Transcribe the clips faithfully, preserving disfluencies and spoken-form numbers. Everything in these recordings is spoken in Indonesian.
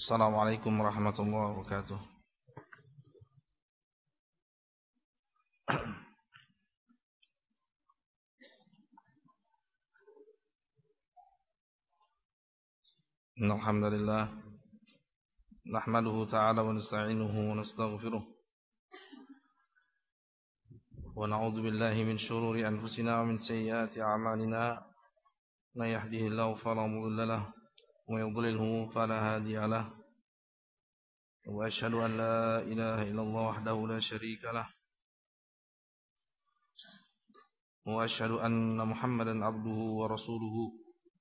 Assalamualaikum warahmatullahi wabarakatuh. Innal hamdalillah nahmaduhu ta'ala wa nasta'inuhu wa nastaghfiruh wa na'udzu billahi min shururi anfusina wa min sayyiati a'malina may yahdihillahu fala mudilla lahu wa may yudlilhu fala hadiya lahu wa asyhadu an la ilaha illallah wahdahu la syarika lahu wa asyhadu anna Muhammadan abduhu wa rasuluhu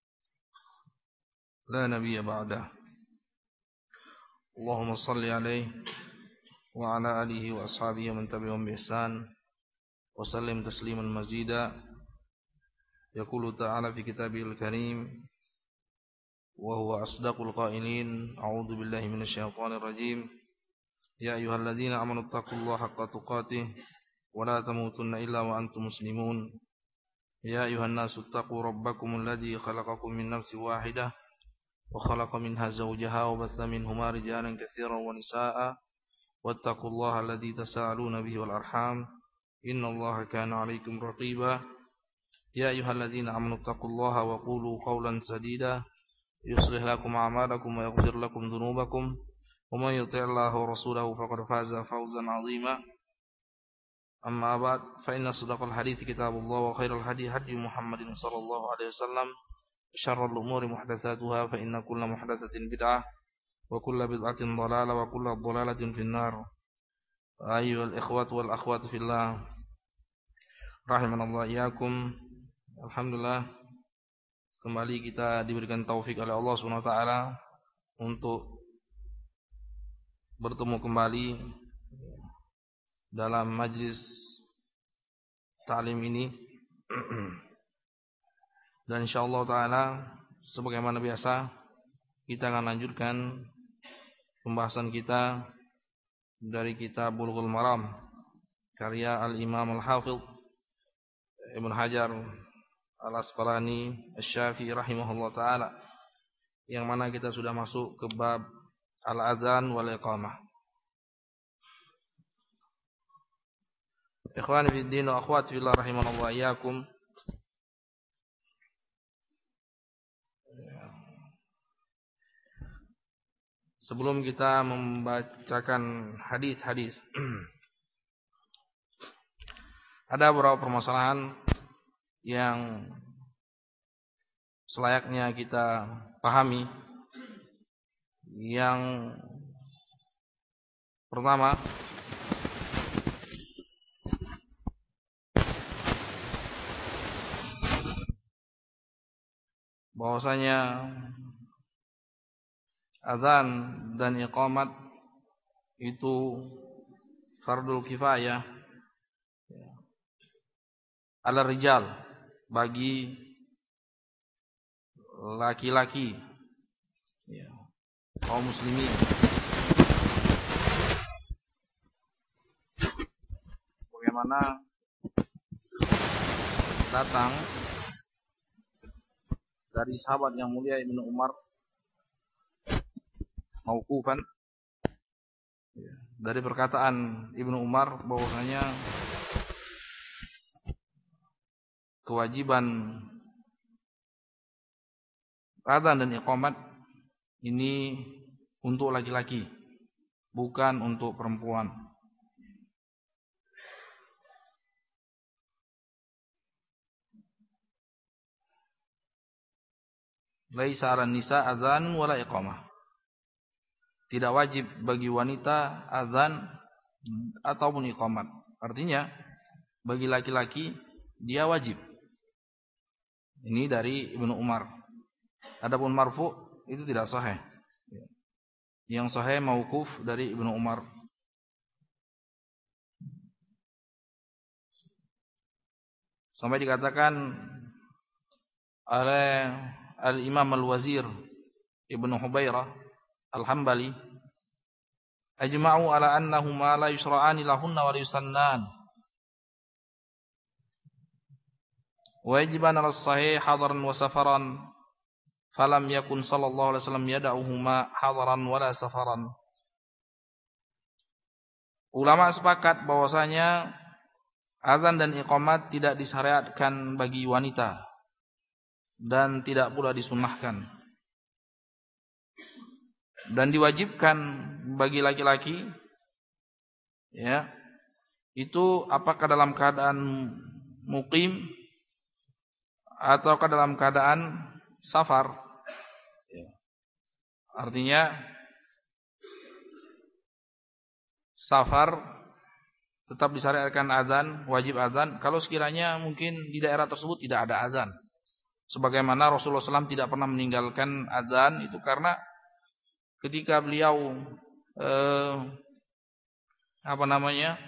la nabiyya ba'dah. Allahumma salli alaihi wa ala alihi wa ashabihi man tabi'ahum bi ihsan wa sallim tasliman mazida. Yaqulu ta'ala fi kitabihil karim wa huwa asdaqul qailin, a'udzu billahi minasy syaithanir rajim. Ya ayyuhalladzina amanu taqullaha haqqa tuqatih wa la tamutunna illa wa antum muslimun. Ya ayyuhan nasu taqu rabbakumul ladzi khalaqakum min nafsin wahidah wa khalaqa minha zawjaha wa batha minhuma rijalan katsiran wa nisaa'a wattaqullaha alladzi tasaaluna bihi wal arham innallaha kana 'alaykum raqiba. Ya ayyuhalladzina amanu taqullaha wa qulu qawlan sadida yuslih lakum a'malakum wa yaghfir lakum dhunubakum wa may yuti'illaha wa rasulahu faqad faza fawzan 'azima. Amma ba'd, fa inna asdaqal hadithi kitabullah wa khairal hadi hadi Muhammadin sallallahu alaihi wasallam wa syarrul umuri muhdatsatuha fa inna kulla muhdatsatin bid'ah wa kulla bid'atin dhalalah wa kulla dhalalatin finnar. Ayyuhal ikhwatu wal akhwatu fillah rahimanallahu iyyakum. Alhamdulillah, kembali kita diberikan taufik oleh Allah Subhanahu wa taala untuk bertemu kembali dalam majlis ta'lim ini. Dan insyaallah taala sebagaimana biasa kita akan lanjutkan pembahasan kita dari kitab Bulughul Maram karya Al-Imam Al-Hafidh Ibnu Hajar Al-Asqalani Asy-Syafi'i rahimahullah taala, yang mana kita sudah masuk ke bab al-adzan wal iqamah. Ikhwani fi din wa akhwati fillah rahimanallah iyyakum. Sebelum kita membacakan hadis-hadis, ada beberapa permasalahan yang selayaknya kita pahami. Yang pertama, bahwasanya azan dan iqamat itu fardul kifayah ala rijal, bagi laki-laki, ya, kaum muslimin. Sebagaimana datang dari sahabat yang mulia Ibnu Umar mauqufan, dari perkataan Ibnu Umar bahwasanya kewajiban adzan dan iqamat ini untuk laki-laki, bukan untuk perempuan. Laisa 'alan nisa adzan wala iqamah. Tidak wajib bagi wanita azan ataupun iqamat. Artinya bagi laki-laki dia wajib. Ini dari Ibnu Umar. Adapun marfu itu tidak sahih. Yang sahih mauquf dari Ibnu Umar. Sampai dikatakan oleh Al-Imam Al-Wazir Ibnu Hubairah Al-Hambali, ajma'u ala annahuma la yusra'ani lahunna wa la yusannan wa yajiban ala sahih hadaran wa safaran falam yakun sallallahu alaihi wasallam yad'uhuma hadaran wala safaran. Ulama sepakat bahwasanya azan dan iqamat tidak disyariatkan bagi wanita dan tidak pula disunnahkan, dan diwajibkan bagi laki-laki, ya, itu apakah dalam keadaan muqim ataukah dalam keadaan safar. Artinya safar tetap disyariatkan azan, wajib azan kalau sekiranya mungkin di daerah tersebut tidak ada azan. Sebagaimana Rasulullah shallallahu alaihi wasallam tidak pernah meninggalkan azan itu karena ketika beliau eh, apa namanya?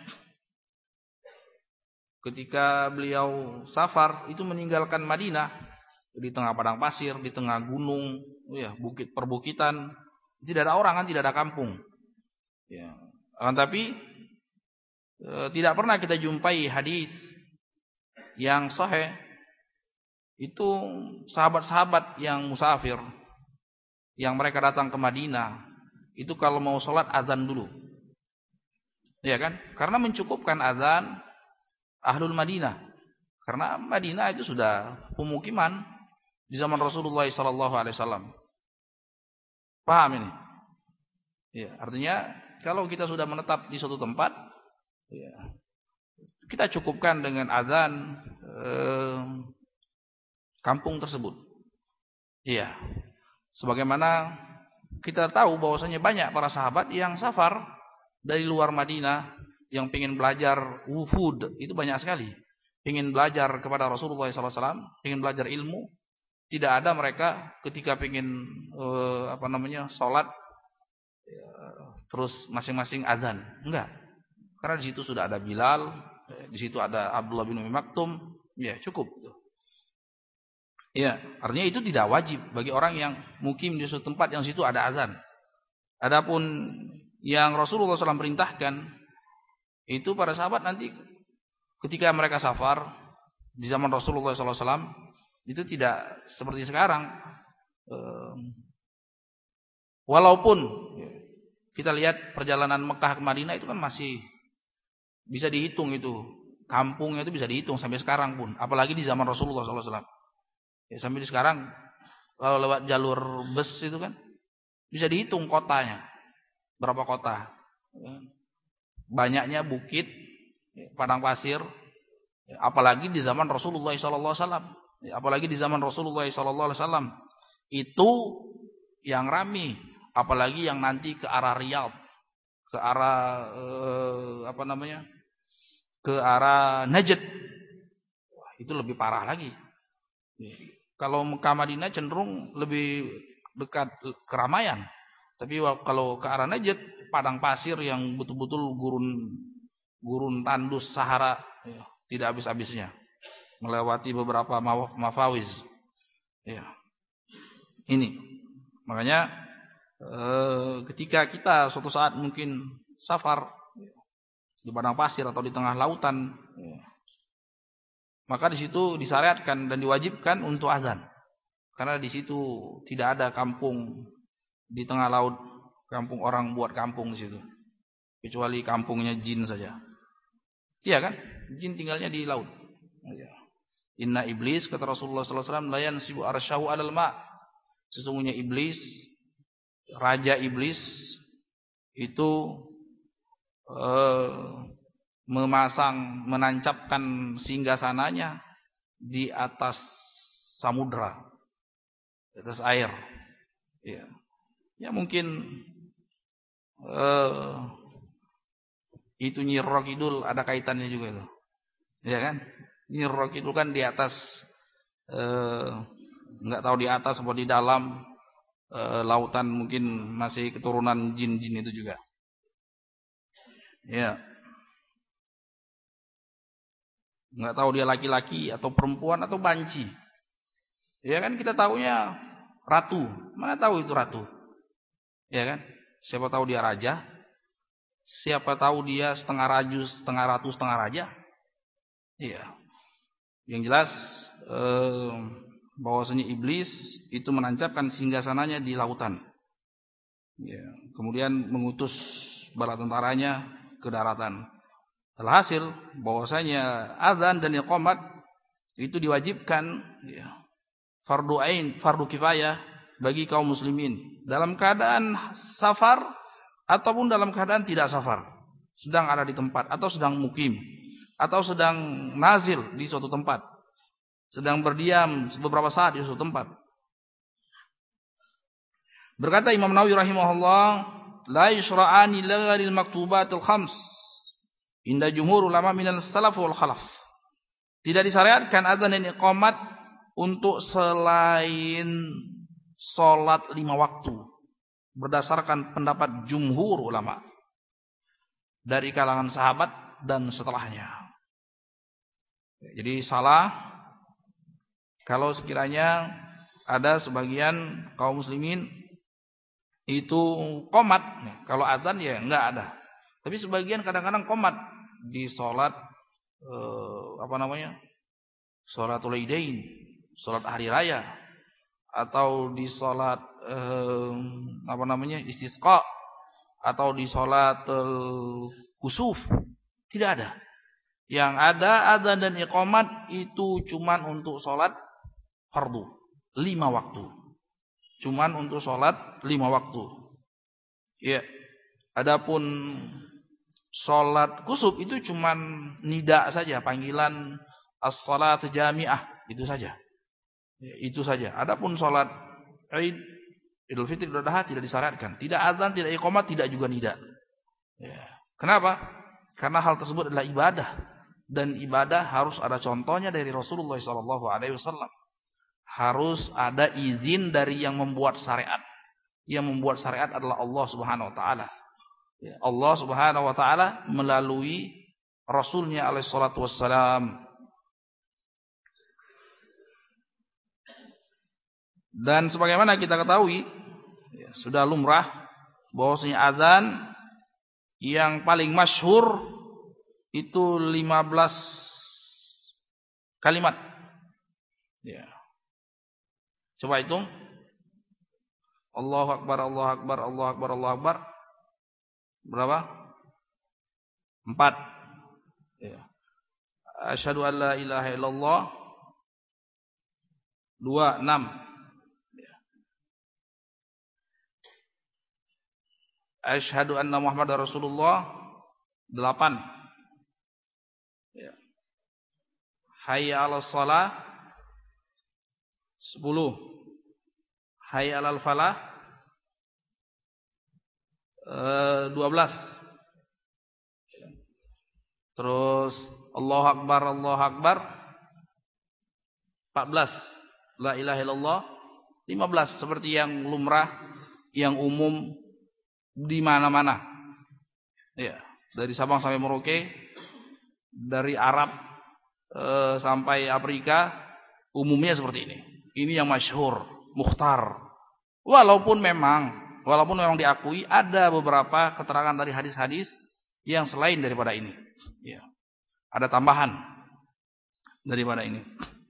Ketika beliau safar itu meninggalkan Madinah di tengah padang pasir, di tengah gunung, ya, bukit perbukitan, tidak ada orang kan, tidak ada kampung. Ya. Akan tapi e, tidak pernah kita jumpai hadis yang sahih itu sahabat-sahabat yang musafir yang mereka datang ke Madinah itu kalau mau sholat azan dulu, ya kan? Karena mencukupkan azan Ahlul Madinah, karena Madinah itu sudah pemukiman di zaman Rasulullah shallallahu alaihi wasallam. Paham ini? Ya, artinya kalau kita sudah menetap di suatu tempat, ya, kita cukupkan dengan azan eh, kampung tersebut. Iya. Sebagaimana kita tahu bahwasanya banyak para sahabat yang safar dari luar Madinah yang ingin belajar wufud, itu banyak sekali. Ingin belajar kepada Rasulullah shallallahu alaihi wasallam, ingin belajar ilmu. Tidak ada mereka ketika ingin eh, apa namanya sholat ya, terus masing-masing azan. Enggak. Karena di situ sudah ada Bilal, di situ ada Abdullah bin Umi Maktum, ya cukup. Ya, artinya itu tidak wajib bagi orang yang mukim di suatu tempat yang situ ada azan. Adapun yang Rasulullah shallallahu alaihi wasallam perintahkan itu para sahabat nanti ketika mereka safar di zaman Rasulullah shallallahu alaihi wasallam itu tidak seperti sekarang. Walaupun kita lihat perjalanan Mekah ke Madinah itu kan masih bisa dihitung, itu kampungnya itu bisa dihitung sampai sekarang pun, apalagi di zaman Rasulullah shallallahu alaihi wasallam. Ya, sampai di sekarang kalau lewat jalur bus itu kan bisa dihitung kotanya, berapa kota. Banyaknya bukit, padang pasir, apalagi di zaman Rasulullah shallallahu alaihi wasallam. Apalagi di zaman Rasulullah shallallahu alaihi wasallam itu yang rami, apalagi yang nanti ke arah Riyadh, ke arah eh, apa namanya, ke arah Najd, wah, itu lebih parah lagi. Kalau Mekah Madinah cenderung lebih dekat keramaian, tapi kalau ke arah Najd, padang pasir yang betul-betul gurun gurun tandus Sahara, ya, tidak habis-habisnya, melewati beberapa mafawiz. Ya. Ini makanya eh, ketika kita suatu saat mungkin safar di padang pasir atau di tengah lautan, ya, maka di situ disyariatkan dan diwajibkan untuk azan, karena di situ tidak ada kampung di tengah laut, kampung orang buat kampung di situ, kecuali kampungnya jin saja. Iya kan? Jin tinggalnya di laut. Inna iblis, kata Rasulullah shallallahu alaihi wasallam, la yansibu arsyahu alal ma'. Sesungguhnya iblis, raja iblis itu eh, memasang, menancapkan singgasananya di atas samudra, di atas air. Ya, ya mungkin eh, itu Nyi Roro Kidul ada kaitannya juga itu, ya kan? Nyi Roro Kidul kan di atas, eh, nggak tahu di atas atau di dalam eh, lautan, mungkin masih keturunan jin-jin itu juga. Ya, nggak tahu dia laki-laki atau perempuan atau banci. Ya kan, kita tahunya ratu, mana tahu itu ratu, ya kan? Siapa tahu dia raja, siapa tahu dia setengah raju, setengah ratu, setengah raja. Iya. Yang jelas eh, bahwasanya iblis itu menancapkan singgasananya di lautan. Ya, kemudian mengutus bala tentaranya ke daratan. Alhasil bahwasanya azan dan iqamat itu diwajibkan, ya, fardu ain, fardu kifayah bagi kaum muslimin dalam keadaan safar ataupun dalam keadaan tidak safar, sedang ada di tempat atau sedang mukim atau sedang nazil di suatu tempat, sedang berdiam beberapa saat di suatu tempat. Berkata Imam Nawawi rahimahullah, la yushra'ani lagharil maktubatil khams inda jumhur ulama minal salaf wal khalaf. Tidak disyariatkan azan dan iqamat untuk selain salat lima waktu berdasarkan pendapat jumhur ulama dari kalangan sahabat dan setelahnya. Jadi salah kalau sekiranya ada sebagian kaum muslimin itu qomat, kalau azan ya enggak ada. Tapi sebagian kadang-kadang qomat di salat eh, apa namanya? Salatul Idain, salat hari raya, atau di salat eh, apa namanya? Istisqa, atau di salat eh, kusuf. Tidak ada. Yang ada azan dan iqamat itu cuman untuk salat fardu, lima waktu. Cuman untuk sholat lima waktu. Ya, adapun sholat kusuf itu cuman nida saja, panggilan as-salat jami'ah, itu saja. Ya, itu saja. Adapun sholat Id, Idul Fitri, Idul Adha tidak disyariatkan. Tidak azan, tidak iqamat, tidak juga nida. Ya. Kenapa? Karena hal tersebut adalah ibadah, dan ibadah harus ada contohnya dari Rasulullah shallallahu alaihi wasallam. Harus ada izin dari yang membuat syariat. Yang membuat syariat adalah Allah Subhanahu wa taala. Allah Subhanahu wa taala melalui Rasulnya alaihi salatu wassalam. Dan sebagaimana kita ketahui, ya, sudah lumrah bahwasanya azan yang paling masyhur itu lima belas kalimat. Ya. Coba hitung. Allahu Akbar, Allahu Akbar, Allahu Akbar, Allahu Akbar. Berapa? Empat. Ya. Asyhadu an la ilaha illallah. Dua, enam. Ya. Asyhadu anna Muhammadar Rasulullah. Delapan. Ya. Hayya 'alas shalah. Sepuluh. Hayya 'alal falah. Dua belas. Terus Allahu Akbar, Allahu Akbar. Empat belas. La ilaha illallah. Lima belas. Seperti yang lumrah, yang umum di mana-mana. Ya, dari Sabang sampai Merauke, dari Arab eh, sampai Afrika, umumnya seperti ini. Ini yang masyhur, mukhtar. Walaupun memang, walaupun memang diakui ada beberapa keterangan dari hadis-hadis yang selain daripada ini. Ya. Ada tambahan daripada ini.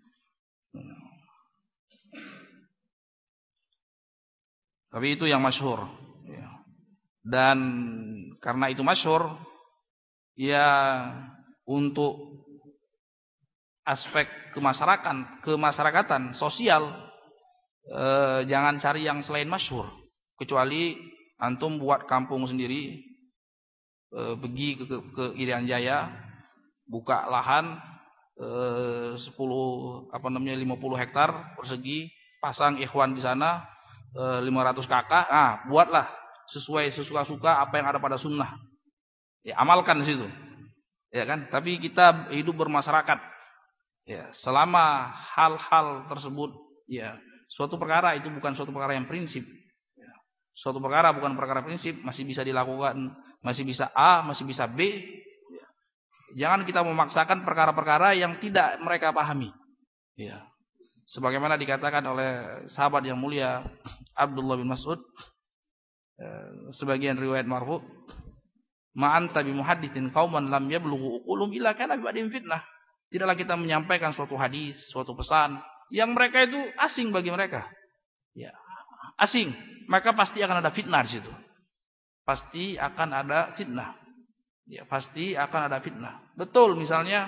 Tapi itu yang masyhur. Ya. Dan karena itu masyhur, ya untuk aspek kemasyarakatan, kemasyarakatan sosial, eh, jangan cari yang selain masyhur. Kecuali antum buat kampung sendiri, eh, pergi ke, ke, ke Irian Jaya, buka lahan eh, sepuluh apa namanya lima puluh hektar persegi, pasang ikhwan di sana eh, lima ratus kakak, ah buatlah sesuai sesuka-suka apa yang ada pada sunnah. Ya, amalkan di situ. Ya kan? Tapi kita hidup bermasyarakat. Ya, selama hal-hal tersebut, ya, suatu perkara itu bukan suatu perkara yang prinsip. Ya, suatu perkara bukan perkara prinsip, masih bisa dilakukan, masih bisa A, masih bisa B. Ya. Jangan kita memaksakan perkara-perkara yang tidak mereka pahami. Ya. Sebagaimana dikatakan oleh sahabat yang mulia Abdullah bin Mas'ud, sebagian riwayat marfu, ma'anta bi muhadditsin qauman lam yablughu uqulum illa kana bi ba'dihim fitnah. Tidaklah kita menyampaikan suatu hadis, suatu pesan yang mereka itu asing bagi mereka. Ya, asing, maka pasti akan ada fitnah di situ. Pasti akan ada fitnah. Ya, pasti akan ada fitnah. Betul, misalnya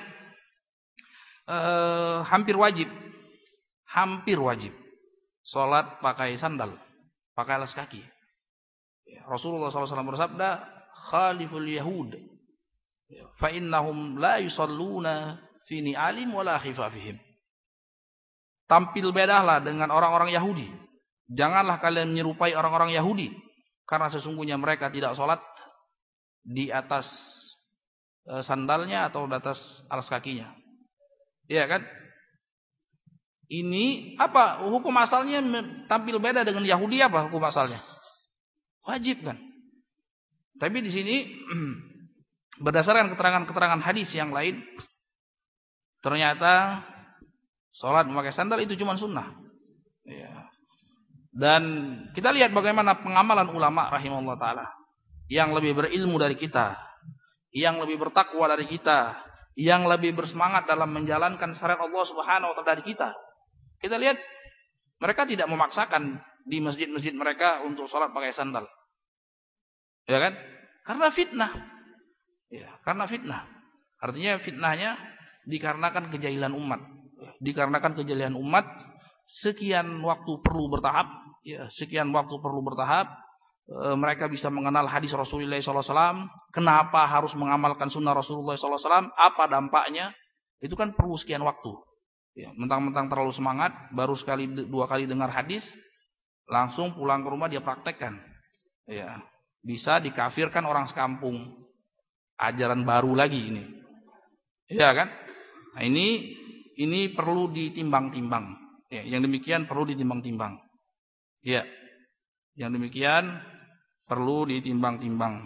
eh, hampir wajib, hampir wajib sholat pakai sandal, pakai alas kaki. Ya, Rasulullah shallallahu alaihi wasallam bersabda, "Khaliful Yahud, fa innahum la yusalluna fi ni'alim wala khifafihim." Tampil bedalah dengan orang-orang Yahudi. Janganlah kalian menyerupai orang-orang Yahudi, karena sesungguhnya mereka tidak sholat di atas e, sandalnya atau di atas alas kakinya. Iya kan? Ini apa? Hukum asalnya tampil beda dengan Yahudi apa hukum asalnya? Wajib kan? Tapi di sini berdasarkan keterangan-keterangan hadis yang lain, ternyata sholat memakai sandal itu cuma sunnah. Ya. Dan kita lihat bagaimana pengamalan ulama rahimahullah ta'ala, yang lebih berilmu dari kita, yang lebih bertakwa dari kita, yang lebih bersemangat dalam menjalankan syariat Allah Subhanahu wa taala dari kita. Kita lihat mereka tidak memaksakan di masjid-masjid mereka untuk sholat pakai sandal. Ya kan? Karena fitnah. Ya, karena fitnah. Artinya fitnahnya dikarenakan kejahilan umat. Dikarenakan kejahilan umat, sekian waktu perlu bertahap, ya, sekian waktu perlu bertahap. Mereka bisa mengenal hadis Rasulullah shallallahu alaihi wasallam, kenapa harus mengamalkan sunnah Rasulullah shallallahu alaihi wasallam, apa dampaknya, itu kan perlu sekian waktu. Ya, mentang-mentang terlalu semangat, baru sekali dua kali dengar hadis, langsung pulang ke rumah dia praktekkan. Ya, bisa dikafirkan orang sekampung. Ajaran baru lagi ini, ya kan? Nah, ini ini perlu ditimbang-timbang. Ya, yang demikian perlu ditimbang-timbang. Ya, yang demikian perlu ditimbang-timbang.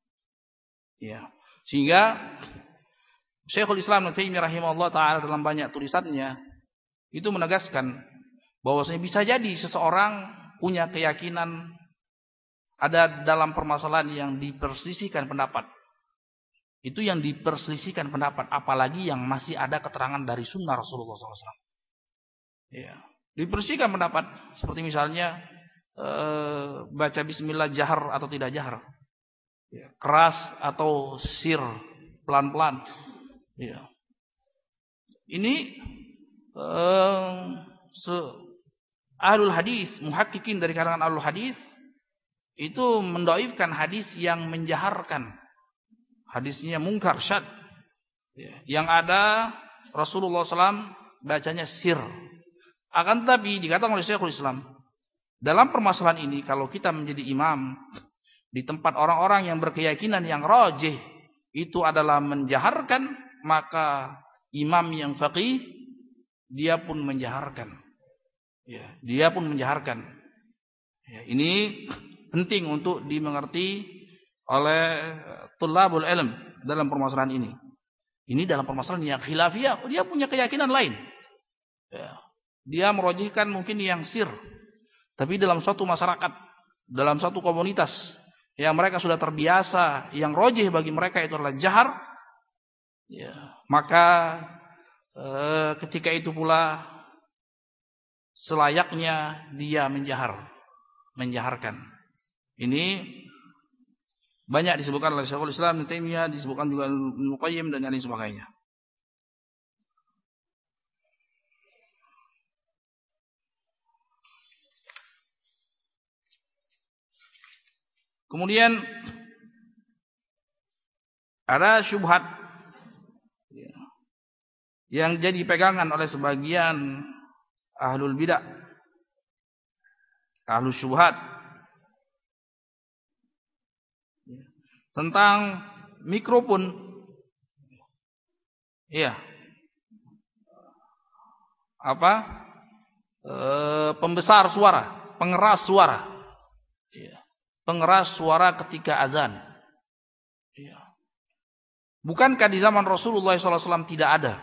Ya. Sehingga Syekhul Islam Ibnu Taimiyah rahimahullah taala dalam banyak tulisannya itu menegaskan bahwasanya bisa jadi seseorang punya keyakinan ada dalam permasalahan yang diperselisihkan pendapat. Itu yang diperselisihkan pendapat, apalagi yang masih ada keterangan dari sunnah Rasulullah shallallahu alaihi wasallam. Ya. Diperselisihkan pendapat seperti misalnya Uh, baca bismillah jahar atau tidak jahar, ya, keras atau sir, pelan-pelan, ya. Ini uh, ahlul hadis, muhakkikin dari kalangan ahlul hadis itu mendoifkan hadis yang menjaharkan, hadisnya mungkar syad, ya. Yang ada Rasulullah shallallahu alaihi wasallam bacanya sir. Akan tetapi dikatakan oleh Syekhul Islam, dalam permasalahan ini kalau kita menjadi imam di tempat orang-orang yang berkeyakinan yang rajih itu adalah menjaharkan, maka imam yang faqih dia pun menjaharkan. Ya, dia pun menjaharkan. Ya, ini penting untuk dimengerti oleh tulabul ilm dalam permasalahan ini. Ini dalam permasalahan yang khilafiyah, dia punya keyakinan lain. Ya, dia merajihkan mungkin yang sir. Tapi dalam suatu masyarakat, dalam suatu komunitas yang mereka sudah terbiasa, yang rajih bagi mereka itu adalah jahar, ya, maka e, ketika itu pula selayaknya dia menjahar, menjaharkan. Ini banyak disebutkan oleh Syekhul Islam Ibnu Taimiyah, disebutkan juga Ibnu Qayyim dan lain sebagainya. Kemudian ada syubhat yang jadi pegangan oleh sebagian ahlul bidah, ahlul syubhat, tentang mikrofon. Iya. Apa? E, pembesar suara, pengeras suara. Iya. Pengeras suara ketika azan. Ya. Bukankah di zaman Rasulullah shallallahu alaihi wasallam tidak ada?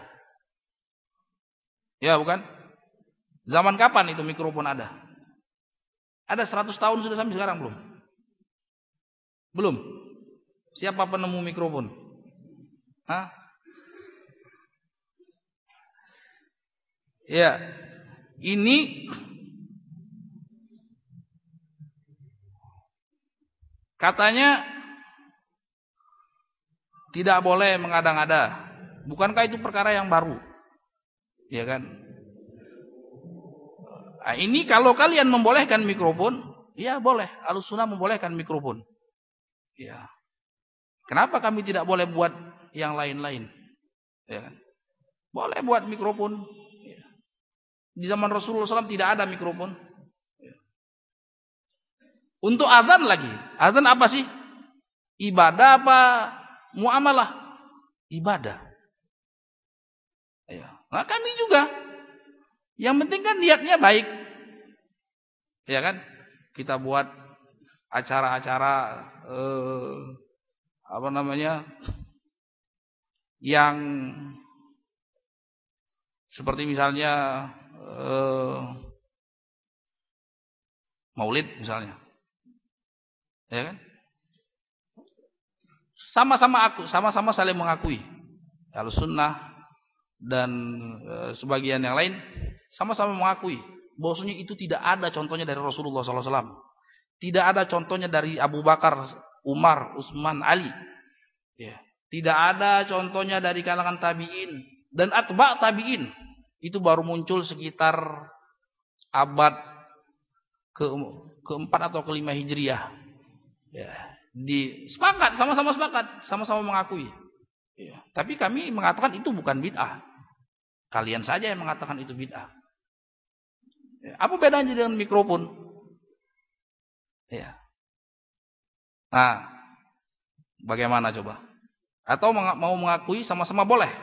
Ya, bukan? Zaman kapan itu mikrofon ada? Ada seratus tahun sudah sampai sekarang belum? Belum. Siapa penemu mikrofon? Hah? Ya. ini katanya tidak boleh mengada-ngada. Bukankah itu perkara yang baru? Ya kan? Nah, ini kalau kalian membolehkan mikrofon, ya boleh. Ahlussunnah membolehkan mikrofon. Ya. Kenapa kami tidak boleh buat yang lain-lain? Ya kan? Boleh buat mikrofon. Ya. Di zaman Rasulullah shallallahu alaihi wasallam tidak ada mikrofon. Ya. Untuk azan lagi. Azan apa sih? Ibadah apa muamalah? Ibadah. Ya. Nah, kami juga. Yang penting kan niatnya baik. Ya kan? Kita buat acara-acara eh, apa namanya? Yang seperti misalnya eh, Maulid misalnya. Ya kan? Sama-sama aku, sama-sama saling mengakui. Ahlussunnah dan e, sebagian yang lain sama-sama mengakui bahwasanya itu tidak ada contohnya dari Rasulullah shallallahu alaihi wasallam. Tidak ada contohnya dari Abu Bakar, Umar, Utsman, Ali. Ya. Tidak ada contohnya dari kalangan tabi'in dan atba' tabi'in. Itu baru muncul sekitar abad ke keempat atau kelima Hijriah. Ya. Di sepakat, sama-sama sepakat, sama-sama mengakui. Ya. Tapi kami mengatakan itu bukan bid'ah. Kalian saja yang mengatakan itu bid'ah. Ya. Apa bedanya dengan mikrofon? Ya. Nah, bagaimana coba? Atau mau mengakui sama-sama boleh?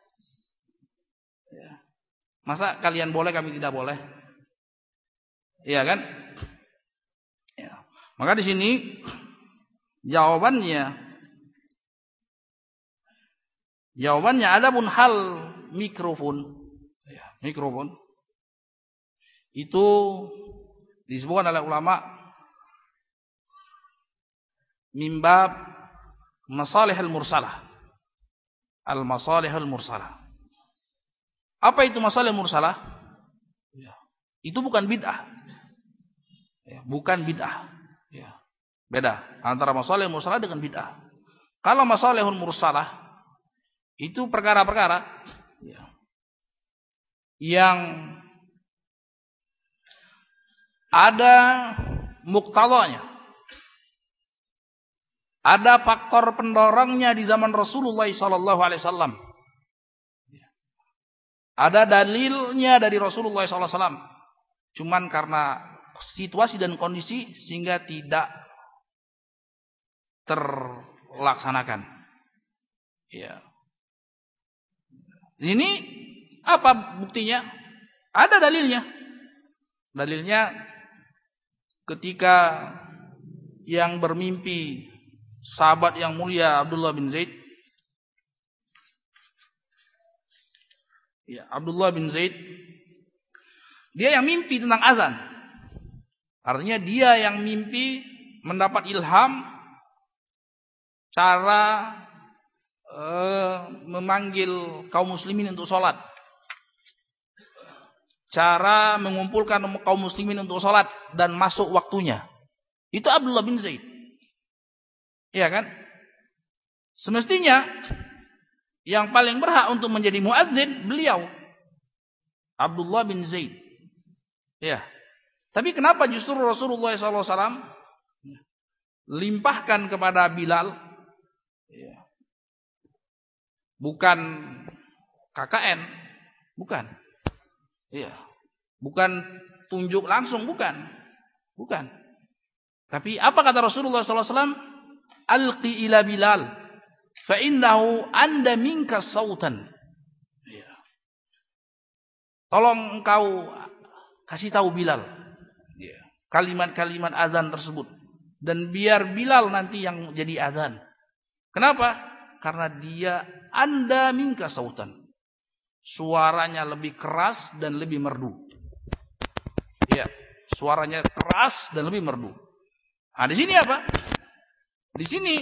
Ya. Masa kalian boleh, kami tidak boleh? Iya kan? Ya. Maka di sini jawabannya jawabannya adapun hal mikrofon ya, mikrofon itu disebutkan oleh ulama mimbab masalihul mursalah al-masalihul mursalah. Apa itu masalih mursalah? Ya. Itu bukan bid'ah. Ya, bukan bid'ah. Ya. Beda antara masalih mursalah dengan bid'ah. Kalau masalihul mursalah itu perkara-perkara ya, yang ada muktadanya, ada faktor pendorongnya di zaman Rasulullah shallallahu alaihi wasallam, ada dalilnya dari Rasulullah shallallahu alaihi wasallam. Cuman karena situasi dan kondisi sehingga tidak terlaksanakan. Ya. Ini apa buktinya? Ada dalilnya. Dalilnya ketika yang bermimpi sahabat yang mulia Abdullah bin Zaid. Ya, Abdullah bin Zaid dia yang mimpi tentang azan. Artinya dia yang mimpi mendapat ilham cara uh, memanggil kaum muslimin untuk sholat, cara mengumpulkan kaum muslimin untuk sholat dan masuk waktunya. Itu Abdullah bin Zaid. Iya kan? Semestinya yang paling berhak untuk menjadi muadzin beliau Abdullah bin Zaid. Ya. Tapi kenapa justru Rasulullah shallallahu alaihi wasallam limpahkan kepada Bilal? Ya. Bukan K K N, bukan. Iya. Bukan tunjuk langsung, bukan. Bukan. Tapi apa kata Rasulullah shallallahu alaihi wasallam? Alqi ila Bilal fa innahu anda minka sautan. Iya. Tolong engkau kasih tahu Bilal iya, kalimat-kalimat azan tersebut dan biar Bilal nanti yang jadi azan. Kenapa? Karena dia anda minka sautan. Suaranya lebih keras dan lebih merdu. Iya, suaranya keras dan lebih merdu. Nah, di sini apa? Di sini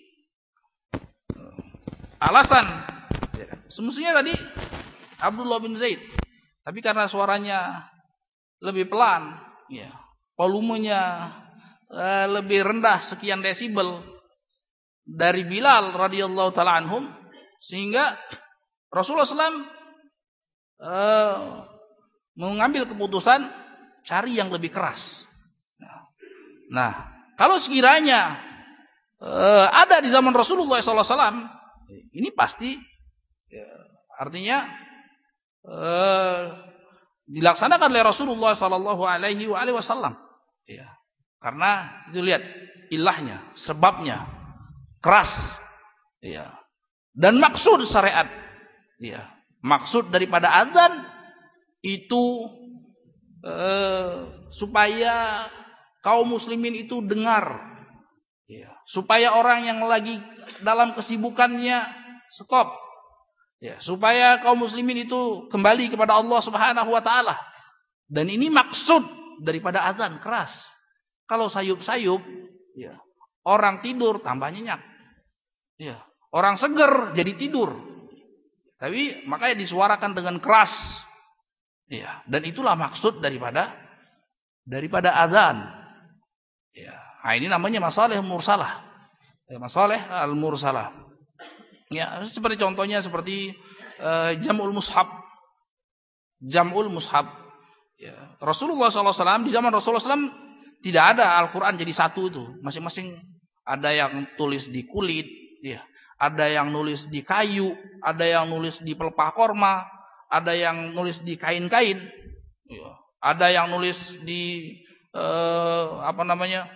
alasan semestinya tadi Abdullah bin Zaid, tapi karena suaranya lebih pelan, ya. Volumenya uh, lebih rendah sekian desibel dari Bilal radhiyallahu taala anhum, sehingga Rasulullah shallallahu alaihi wasallam uh, mengambil keputusan cari yang lebih keras. Nah, kalau sekiranya uh, ada di zaman Rasulullah shallallahu alaihi wasallam, ini pasti ya, artinya uh, dilaksanakan oleh Rasulullah Sallallahu Alaihi Wasallam, ya. Karena itu lihat ilahnya, sebabnya keras, ya. Dan maksud syariat, ya. Maksud daripada azan itu eh, supaya kaum muslimin itu dengar, ya. Supaya orang yang lagi dalam kesibukannya stop. Ya, supaya kaum muslimin itu kembali kepada Allah Subhanahu wa taala. Dan ini maksud daripada azan keras. Kalau sayup-sayup, ya, orang tidur tambah nyenyak. Ya, orang seger jadi tidur. Tapi makanya disuarakan dengan keras. Ya, dan itulah maksud daripada daripada azan. Ya, nah ini namanya masalih mursalah. Ya, masalih al-mursalah. Ya, seperti contohnya seperti uh, jam'ul mushaf. Jam'ul mushaf. Ya, Rasulullah shallallahu alaihi wasallam di zaman Rasulullah shallallahu alaihi wasallam tidak ada Al-Qur'an jadi satu itu. Masing-masing ada yang tulis di kulit, ya. Ada yang nulis di kayu, ada yang nulis di pelepah korma, ada yang nulis di kain-kain. Ya. Ada yang nulis di uh, apa namanya?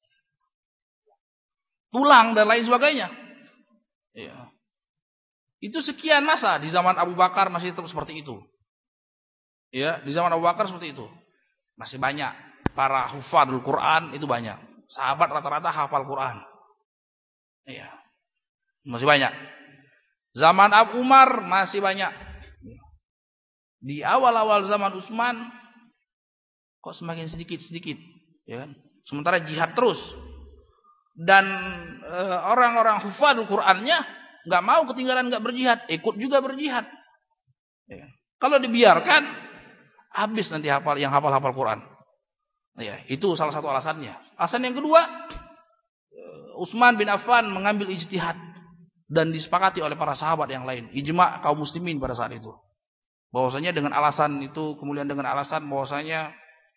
tulang dan lain sebagainya. Ya. Itu sekian masa di zaman Abu Bakar masih tetap seperti itu. Ya, di zaman Abu Bakar seperti itu. Masih banyak para hufadzul Quran itu banyak. Sahabat rata-rata hafal Quran. Iya. Masih banyak. Zaman Abu Umar masih banyak. Di awal-awal zaman Utsman kok semakin sedikit-sedikit, ya kan? Sementara jihad terus. Dan e, orang-orang hufadzul Qurannya nggak mau ketinggalan nggak berjihad, ikut juga berjihad. Ya. Kalau dibiarkan, habis nanti hafal yang hafal-hafal Quran. Ya, itu salah satu alasannya. Alasan yang kedua, Utsman bin Affan mengambil ijtihad dan disepakati oleh para sahabat yang lain, ijma kaum muslimin pada saat itu. Bahwasanya dengan alasan itu, kemudian dengan alasan bahwasanya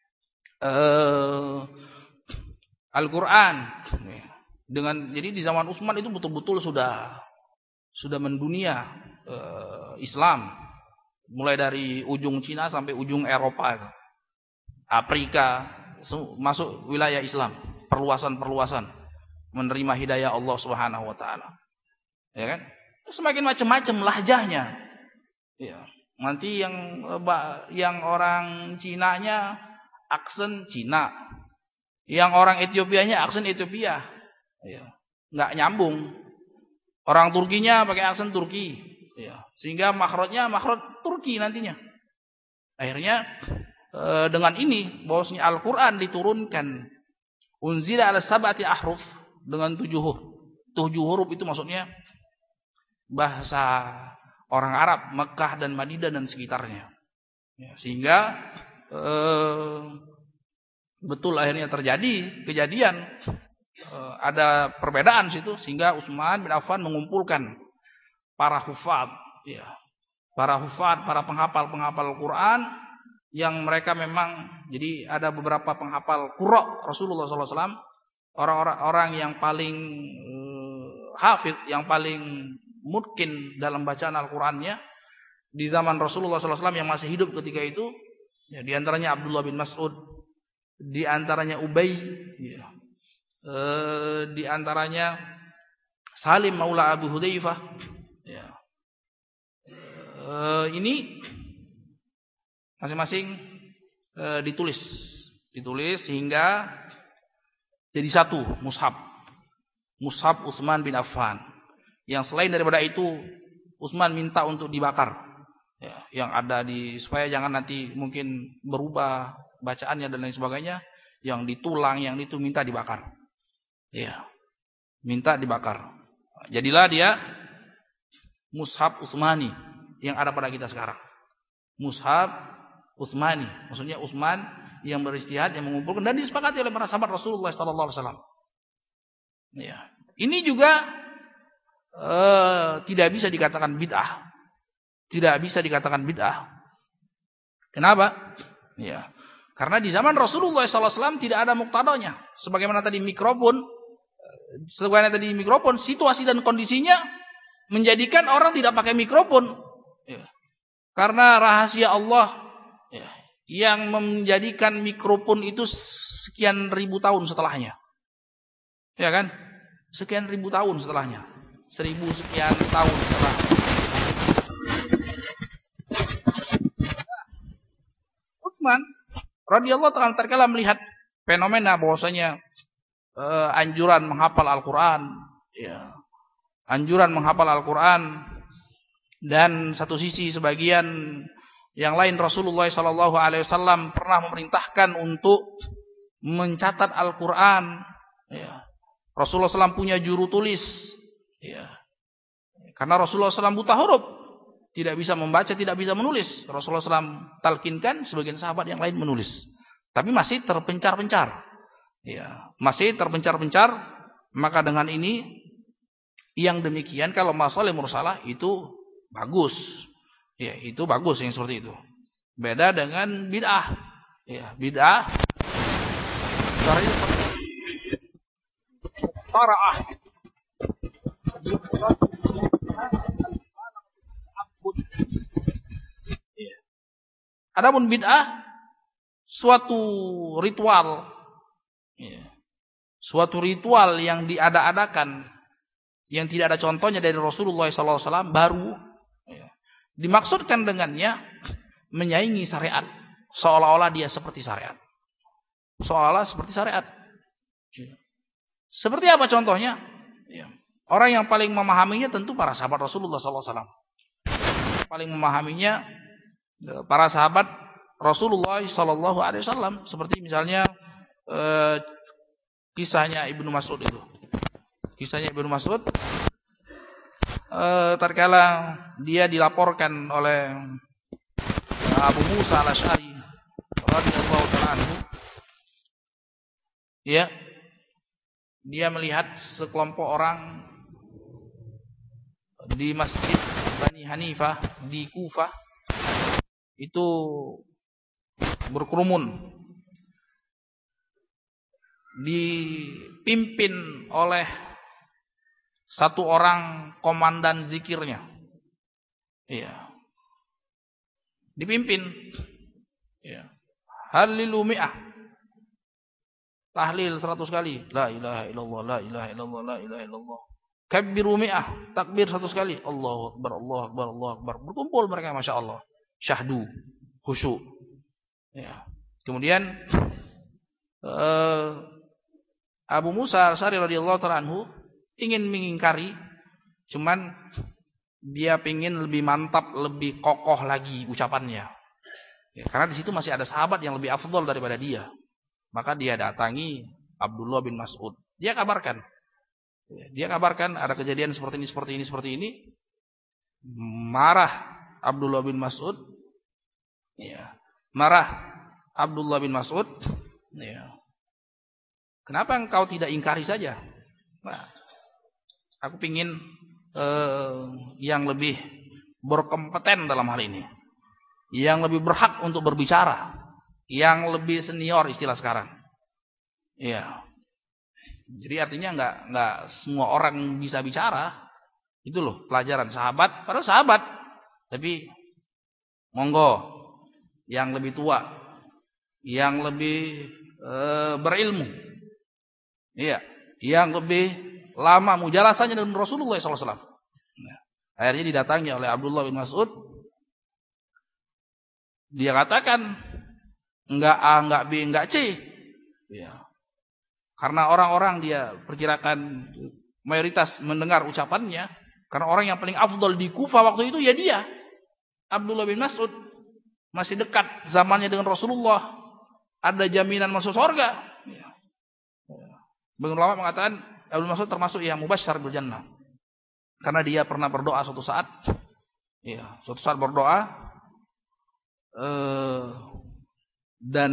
uh, Al-Quran, dengan jadi di zaman Utsman itu betul-betul sudah sudah mendunia uh, Islam, mulai dari ujung Cina sampai ujung Eropa, Afrika, masuk wilayah Islam, perluasan-perluasan, menerima hidayah Allah Subhanahu Wa Taala, ya kan? Semakin macam-macam lahjahnya, ya. Nanti yang yang orang Cinanya aksen Cina, yang orang Etiopianya aksen Ethiopia, ya. Nggak nyambung. Orang Turkinya pakai aksen Turki, ya. Sehingga makhrajnya makhraj Turki nantinya. Akhirnya e, dengan ini bahwasanya Al-Qur'an diturunkan unzila ala sab'ati ahruf, dengan tujuh huruf. Tujuh huruf itu maksudnya bahasa orang Arab, Mekah dan Madinah dan sekitarnya. Ya, sehingga e, betul akhirnya terjadi kejadian, Uh, ada perbedaan situ, sehingga Utsman bin Affan mengumpulkan para hufad, ya, para hufad, para penghafal-penghafal Quran yang mereka memang, jadi ada beberapa penghafal qurra Rasulullah shallallahu alaihi wasallam, orang-orang orang yang paling uh, hafid, yang paling mungkin dalam bacaan Al-Qurannya di zaman Rasulullah shallallahu alaihi wasallam yang masih hidup ketika itu, ya, di antaranya Abdullah bin Mas'ud, di antaranya Ubay, ya. E, di antaranya Salim Maula Abu Hudzaifah, ya. E, ini masing-masing e, ditulis, ditulis sehingga jadi satu mushaf, mushaf Utsman bin Affan. Yang selain daripada itu, Utsman minta untuk dibakar, ya, yang ada di, supaya jangan nanti mungkin berubah bacaannya dan lain sebagainya, yang ditulang, yang itu minta dibakar. Ya, minta dibakar. Jadilah dia mushaf Utsmani yang ada pada kita sekarang. Mushaf Utsmani. Maksudnya Utsman yang beristihad, yang mengumpulkan dan disepakati oleh para sahabat Rasulullah sallallahu alaihi wasallam. Ya. Ini juga uh, tidak bisa dikatakan bid'ah. Tidak bisa dikatakan bid'ah. Kenapa? Ya. Karena di zaman Rasulullah sallallahu alaihi wasallam tidak ada muqtadanya. Sebagaimana tadi mikrofon, sebagaimana tadi mikrofon, situasi dan kondisinya menjadikan orang tidak pakai mikrofon. Ya. Karena rahasia Allah ya, yang menjadikan mikrofon itu sekian ribu tahun setelahnya. Ya kan? Sekian ribu tahun setelahnya. Seribu sekian tahun setelah. Utsman radhiyallahu ta'ala terkala melihat fenomena bahwasanya uh, anjuran menghafal Al-Qur'an, ya. Anjuran menghafal Al-Qur'an dan satu sisi sebagian yang lain Rasulullah sallallahu alaihi wasallam pernah memerintahkan untuk mencatat Al-Qur'an, ya. Rasulullah sallallahu alaihi wasallam punya juru tulis, ya. Karena Rasulullah sallallahu alaihi wasallam buta huruf, tidak bisa membaca, tidak bisa menulis. Rasulullah sallallahu alaihi wasallam talkinkan, sebagian sahabat yang lain menulis. Tapi masih terpencar-pencar. Ya, masih terpencar-pencar. Maka dengan ini, yang demikian kalau masalah mursalah itu bagus. Ya, itu bagus yang seperti itu. Beda dengan bid'ah. Ya, bid'ah. Qara'ah. Adapun bid'ah suatu ritual, ya, suatu ritual yang diada-adakan, yang tidak ada contohnya dari Rasulullah sallallahu alaihi wasallam baru, ya, dimaksudkan dengannya menyaingi syariat, seolah-olah dia seperti syariat, seolah-olah seperti syariat. Ya. Seperti apa contohnya? Ya. Orang yang paling memahaminya tentu para sahabat Rasulullah sallallahu alaihi wasallam. Paling memahaminya para sahabat Rasulullah sallallahu alaihi wasallam, seperti misalnya eh, kisahnya Ibnu Mas'ud itu. Kisahnya Ibnu Mas'ud eh, tatkala dia dilaporkan oleh Abu Musa Al-Asy'ari radhiyallahu ta'ala anhu, ya, dia melihat sekelompok orang di Masjid Bani Hanifah di Kufah itu berkerumun, dipimpin oleh satu orang komandan zikirnya. Iya. Dipimpin. Iya. Halilu mi'ah. Tahlil seratus kali. La ilaha illallah, la ilaha illallah, la ilaha illallah. Kabbiru mi'ah. Takbir seratus kali. Allahu akbar, Allahu akbar, Allahu akbar. Berkumpul mereka, Masya Allah. Syahdu, khusyuk. Ya. Kemudian uh, Abu Musa Al-Asy'ari radhiyallahu ta'ala anhu ingin mengingkari, cuman dia ingin lebih mantap, lebih kokoh lagi ucapannya. Ya, karena di situ masih ada sahabat yang lebih afdal daripada dia. Maka dia datangi Abdullah bin Mas'ud. Dia kabarkan. Dia kabarkan ada kejadian seperti ini, seperti ini, seperti ini. Marah Abdullah bin Mas'ud, ya, marah Abdullah bin Mas'ud, ya. Kenapa engkau tidak ingkari saja? Nah, aku pingin eh, yang lebih berkompeten dalam hal ini, yang lebih berhak untuk berbicara, yang lebih senior istilah sekarang. Ya. Jadi artinya nggak nggak semua orang bisa bicara. Itu loh pelajaran sahabat, padahal sahabat. Tapi monggo yang lebih tua, yang lebih e, berilmu, iya, yang lebih lama mujalasahnya dengan Rasulullah sallallahu alaihi wasallam. Nah, akhirnya didatangi oleh Abdullah bin Mas'ud. Dia katakan enggak A, enggak B, enggak C. Ya. Karena orang-orang dia perkirakan mayoritas mendengar ucapannya, karena orang yang paling afdal di Kufah waktu itu ya dia. Abdullah bin Mas'ud masih dekat zamannya dengan Rasulullah, ada jaminan masuk surga. Sebagian ulama mengatakan Abdullah bin Mas'ud termasuk yang mubasysyar bil jannah, karena dia pernah berdoa suatu saat, ya, suatu saat berdoa, eh, dan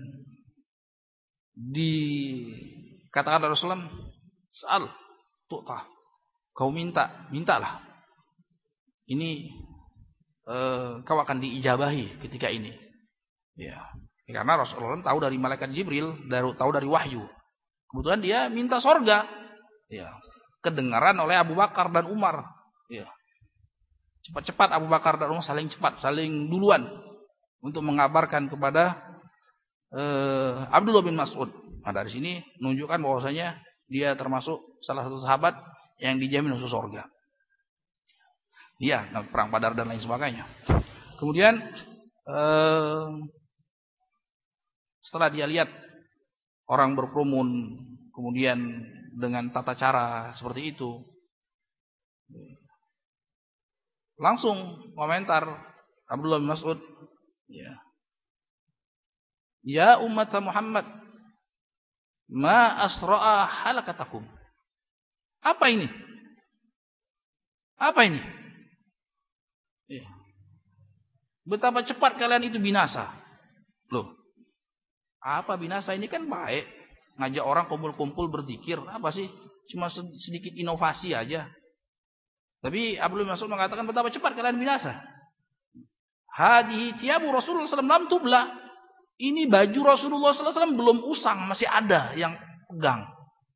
dikatakan Rasulullah, "Sa'al tu'ta." Kau minta, mintalah. Ini eh, kau akan diijabahi ketika ini. Ya. Karena Rasulullah tahu dari malaikat Jibril, dari, tahu dari wahyu. Kebetulan dia minta sorga. Ya. Kedengaran oleh Abu Bakar dan Umar. Ya. Cepat-cepat Abu Bakar dan Umar saling cepat, saling duluan untuk mengabarkan kepada eh, Abdullah bin Mas'ud. Nah, dari sini menunjukkan bahwasanya dia termasuk salah satu sahabat yang dijamin masuk surga. Dia nah, perang Badar dan lain sebagainya. Kemudian eh, setelah dia lihat orang berkerumun, kemudian dengan tata cara seperti itu, langsung komentar Abdullah bin Mas'ud, ya, ya umat Muhammad, ma asra'a halakatakum. Apa ini? Apa ini? Ya. Betapa cepat kalian itu binasa. Loh, apa binasa? Ini kan baik. Ngajak orang kumpul-kumpul berzikir. Apa sih? Cuma sedikit inovasi aja. Tapi Abdullah bin Mas'ud mengatakan betapa cepat kalian binasa. Hadihi thiyabu Rasulullah sallallahu alaihi wasallam lam tubla. Ini baju Rasulullah sallallahu alaihi wasallam belum usang, masih ada yang pegang.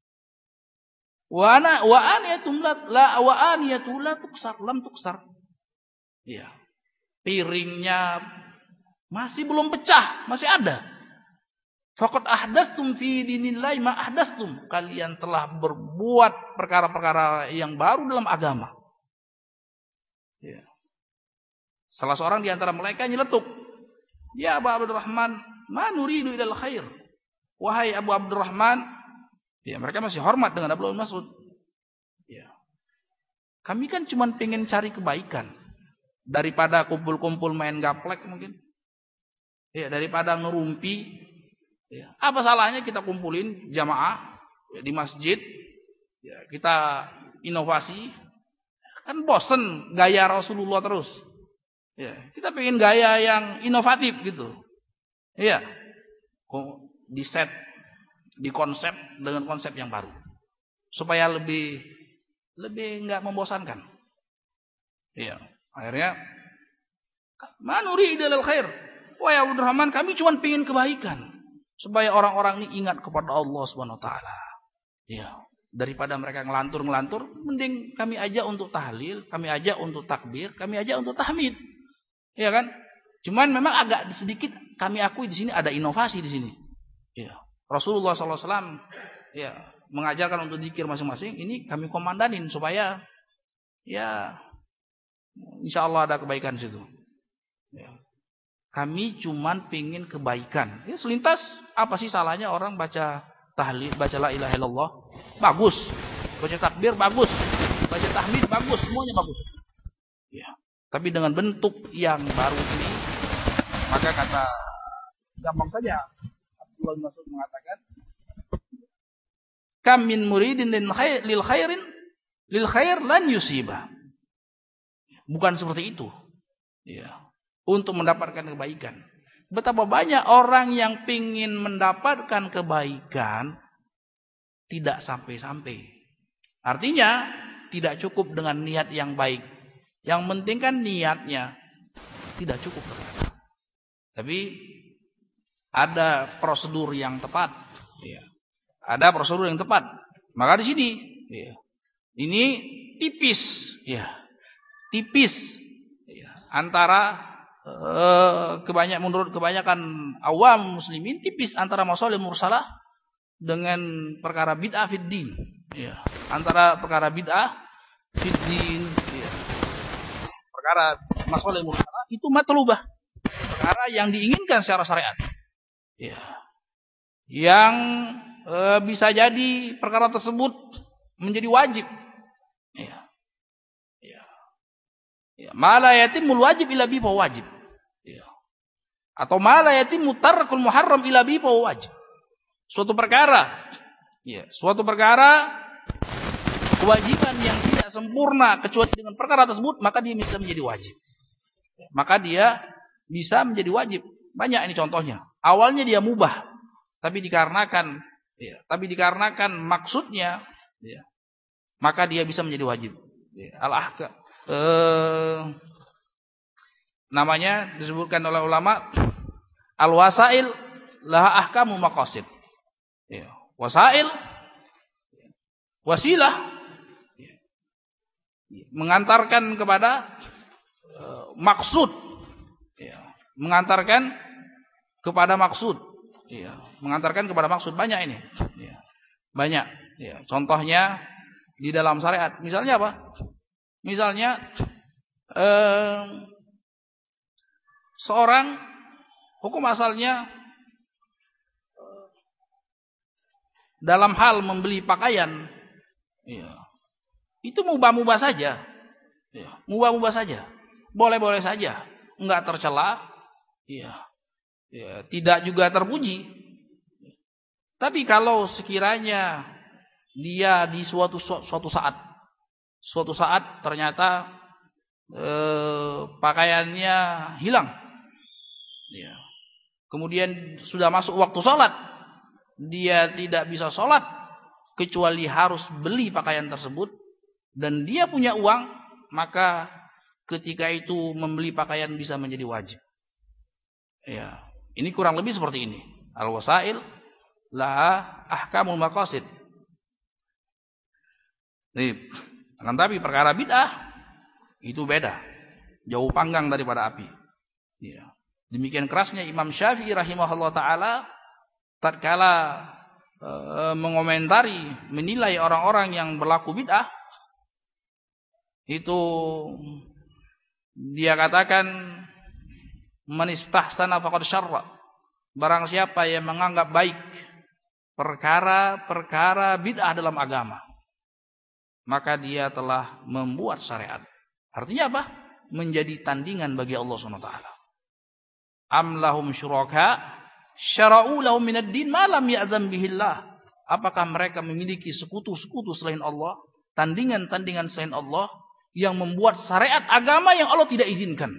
Wa ana wa aniyatum la wa aniyatu la tuksar, lam tuksar. Iya. Piringnya masih belum pecah, masih ada. Faqad ahdastum fi dinillahi ma ahdastum. Kalian telah berbuat perkara-perkara yang baru dalam agama. Ya. Salah seorang di antara mereka nyeletuk, "Ya Abu Abdurrahman, ma nuridu ilal khair." Wahai Abu Abdurrahman, ya, mereka masih hormat dengan Abdullah bin Mas'ud. Ya. Kami kan cuma pengen cari kebaikan daripada kumpul-kumpul main gaplek mungkin. Ya, daripada ngerumpi. Ya. Apa salahnya kita kumpulin jamaah ya, di masjid, ya, kita inovasi. Kan bosen gaya Rasulullah terus. Ya, kita pengen gaya yang inovatif gitu. Iya. Di set, di konsep dengan konsep yang baru. Supaya lebih lebih enggak membosankan. Iya. Akhirnya manuri idalal khair. Wahai Abdurrahman, kami cuma pengen kebaikan. Supaya orang-orang ini ingat kepada Allah Subhanahu wa taala. Iya. Daripada mereka ngelantur-ngelantur, mending kami ajak untuk tahlil, kami ajak untuk takbir, kami ajak untuk tahmid. Iya kan? Cuman memang agak sedikit kami akui di sini ada inovasi di sini. Iya. Rasulullah sallallahu alaihi wasallam ya mengajarkan untuk zikir masing-masing, ini kami komandanin supaya ya insyaallah ada kebaikan di situ. Ya. Kami cuman pingin kebaikan. Ya selintas apa sih salahnya orang baca tahlil, baca la ilaha illallah, bagus. Baca takbir bagus. Baca tahmid bagus, semuanya bagus. Ya. Tapi dengan bentuk yang baru ini, maka kata gampang saja Abdullah bin Mas'ud mengatakan, kam min muridin lil khairin lil khair lan yusiba. Bukan seperti itu. Ya. Untuk mendapatkan kebaikan. Betapa banyak orang yang pingin mendapatkan kebaikan tidak sampai-sampai. Artinya tidak cukup dengan niat yang baik. Yang penting kan niatnya tidak cukup. Tapi ada prosedur yang tepat. Ya. Ada prosedur yang tepat. Maka di sini, ya. Ini tipis, ya, tipis, ya. Antara eh, kebanyak menurut kebanyakan awam muslimin tipis antara masalah mursalah dengan perkara bid'ah fid din. Ya. Antara perkara bid'ah fid din, ya. Perkara masalah mursalah itu matlubah. Perkara yang diinginkan secara syariat. Ya. Yang e, bisa jadi perkara tersebut menjadi wajib. Ya. Ya. Ya. Mala yatimul wajib illa bi fa wajib. Ya. Atau mala yatimut tarkul muharram illa bi fa wajib. Suatu perkara, ya, suatu perkara kewajiban yang tidak sempurna kecuali dengan perkara tersebut, maka dia bisa menjadi wajib. Maka dia bisa menjadi wajib. Banyak ini contohnya. Awalnya dia mubah, tapi dikarenakan ya, tapi dikarenakan maksudnya ya, maka dia bisa menjadi wajib. Ya, al-ahkam eh, namanya disebutkan oleh ulama al-wasail laha ahkamu maqasid. Ya, wasail wasilah ya, mengantarkan kepada eh, maksud ya, mengantarkan kepada maksud ya, mengantarkan kepada maksud banyak ini ya, banyak ya. Contohnya di dalam syariat misalnya apa? Misalnya eh, seorang hukum asalnya dalam hal membeli pakaian ya, itu mubah-mubah saja ya, mubah-mubah saja, boleh-boleh saja, enggak tercela ya, ya, tidak juga terpuji. Tapi kalau sekiranya dia di suatu suatu saat suatu saat ternyata eh, pakaiannya hilang ya, kemudian sudah masuk waktu sholat, dia tidak bisa sholat kecuali harus beli pakaian tersebut, dan dia punya uang, maka ketika itu membeli pakaian bisa menjadi wajib ya. Ini kurang lebih seperti ini. Al-wasail laha ahkamul maqasid. Nih, akan tapi perkara bid'ah itu beda, jauh panggang daripada api. Ya. Demikian kerasnya Imam Syafi'i rahimahullah taala tatkala e, mengomentari, menilai orang-orang yang berlaku bid'ah, itu dia katakan man istahsana faqad syarra. Barang siapa yang menganggap baik perkara-perkara bid'ah dalam agama, maka dia telah membuat syariat. Artinya apa? Menjadi tandingan bagi Allah subhanahu wa taala. Am lahum syuraka syara'u lahum minad din ma lam ya'zam bihillah. Apakah mereka memiliki sekutu-sekutu selain Allah, tandingan-tandingan selain Allah yang membuat syariat agama yang Allah tidak izinkan?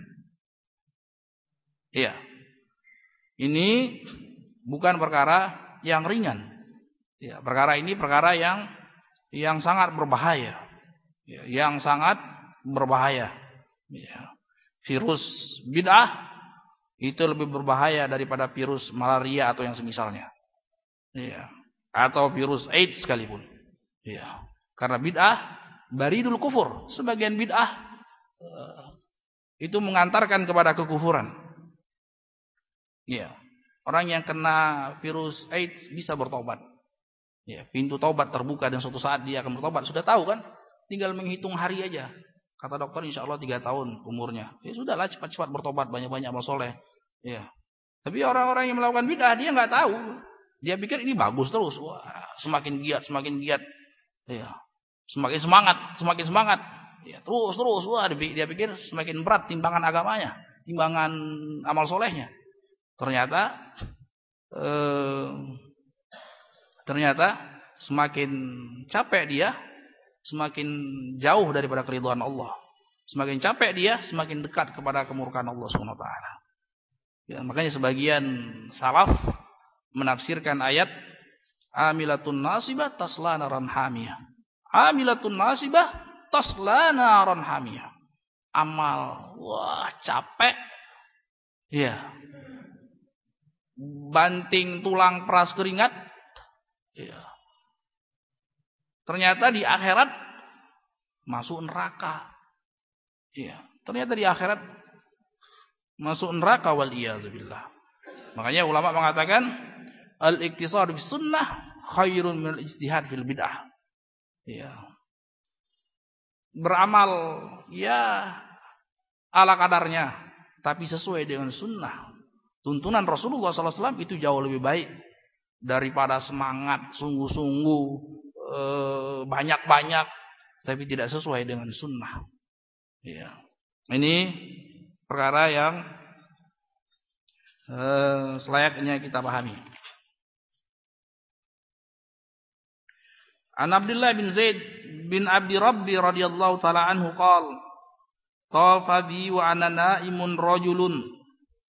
Iya. Ini bukan perkara yang ringan. Ya, perkara ini perkara yang yang sangat berbahaya. Ya, yang sangat berbahaya. Ya. Virus bid'ah itu lebih berbahaya daripada virus malaria atau yang semisalnya. Ya. Atau virus AIDS sekalipun. Ya. Karena bid'ah baridul kufur. Sebagian bid'ah uh, itu mengantarkan kepada kekufuran. Ya. Orang yang kena virus AIDS bisa bertobat. Ya, pintu taubat terbuka dan suatu saat dia akan bertobat. Sudah tahu kan? Tinggal menghitung hari aja. Kata dokter insya Allah tiga tahun umurnya. Ya sudahlah, cepat-cepat bertobat, banyak-banyak amal soleh. Ya. Tapi orang-orang yang melakukan bid'ah dia nggak tahu. Dia pikir ini bagus terus. Wah, semakin giat, semakin giat. Ya. Semakin semangat, semakin semangat. Ya, terus terus. Wah, dia pikir semakin berat timbangan agamanya, timbangan amal solehnya. Ternyata eh, ternyata semakin capek dia, semakin jauh daripada keridhaan Allah. Semakin capek dia, semakin dekat kepada kemurkaan Allah subhanahu wa taala. Ya, makanya sebagian salaf menafsirkan ayat amilatun nasibah tasla naran hamiyah. Amilatun nasibah tasla naran hamiyah. Amal, wah capek. Ya. Banting tulang peras keringat. Ya. Ternyata di akhirat masuk neraka. Ya. Ternyata di akhirat masuk neraka wal iyadzubillah. Makanya ulama mengatakan al-iktisad bis sunnah khairun minal ijtihad fil bid'ah. Ya. Beramal ya ala kadarnya, tapi sesuai dengan sunnah. Tuntunan Rasulullah sallallahu alaihi wasallam itu jauh lebih baik daripada semangat sungguh-sungguh eh, banyak-banyak tapi tidak sesuai dengan sunnah. Ya. Ini perkara yang eh, selayaknya kita pahami. An Abdullah bin Zaid bin Abdi Rabbi radhiyallahu taala anhu qala tafa bi wa ana naimun rajulun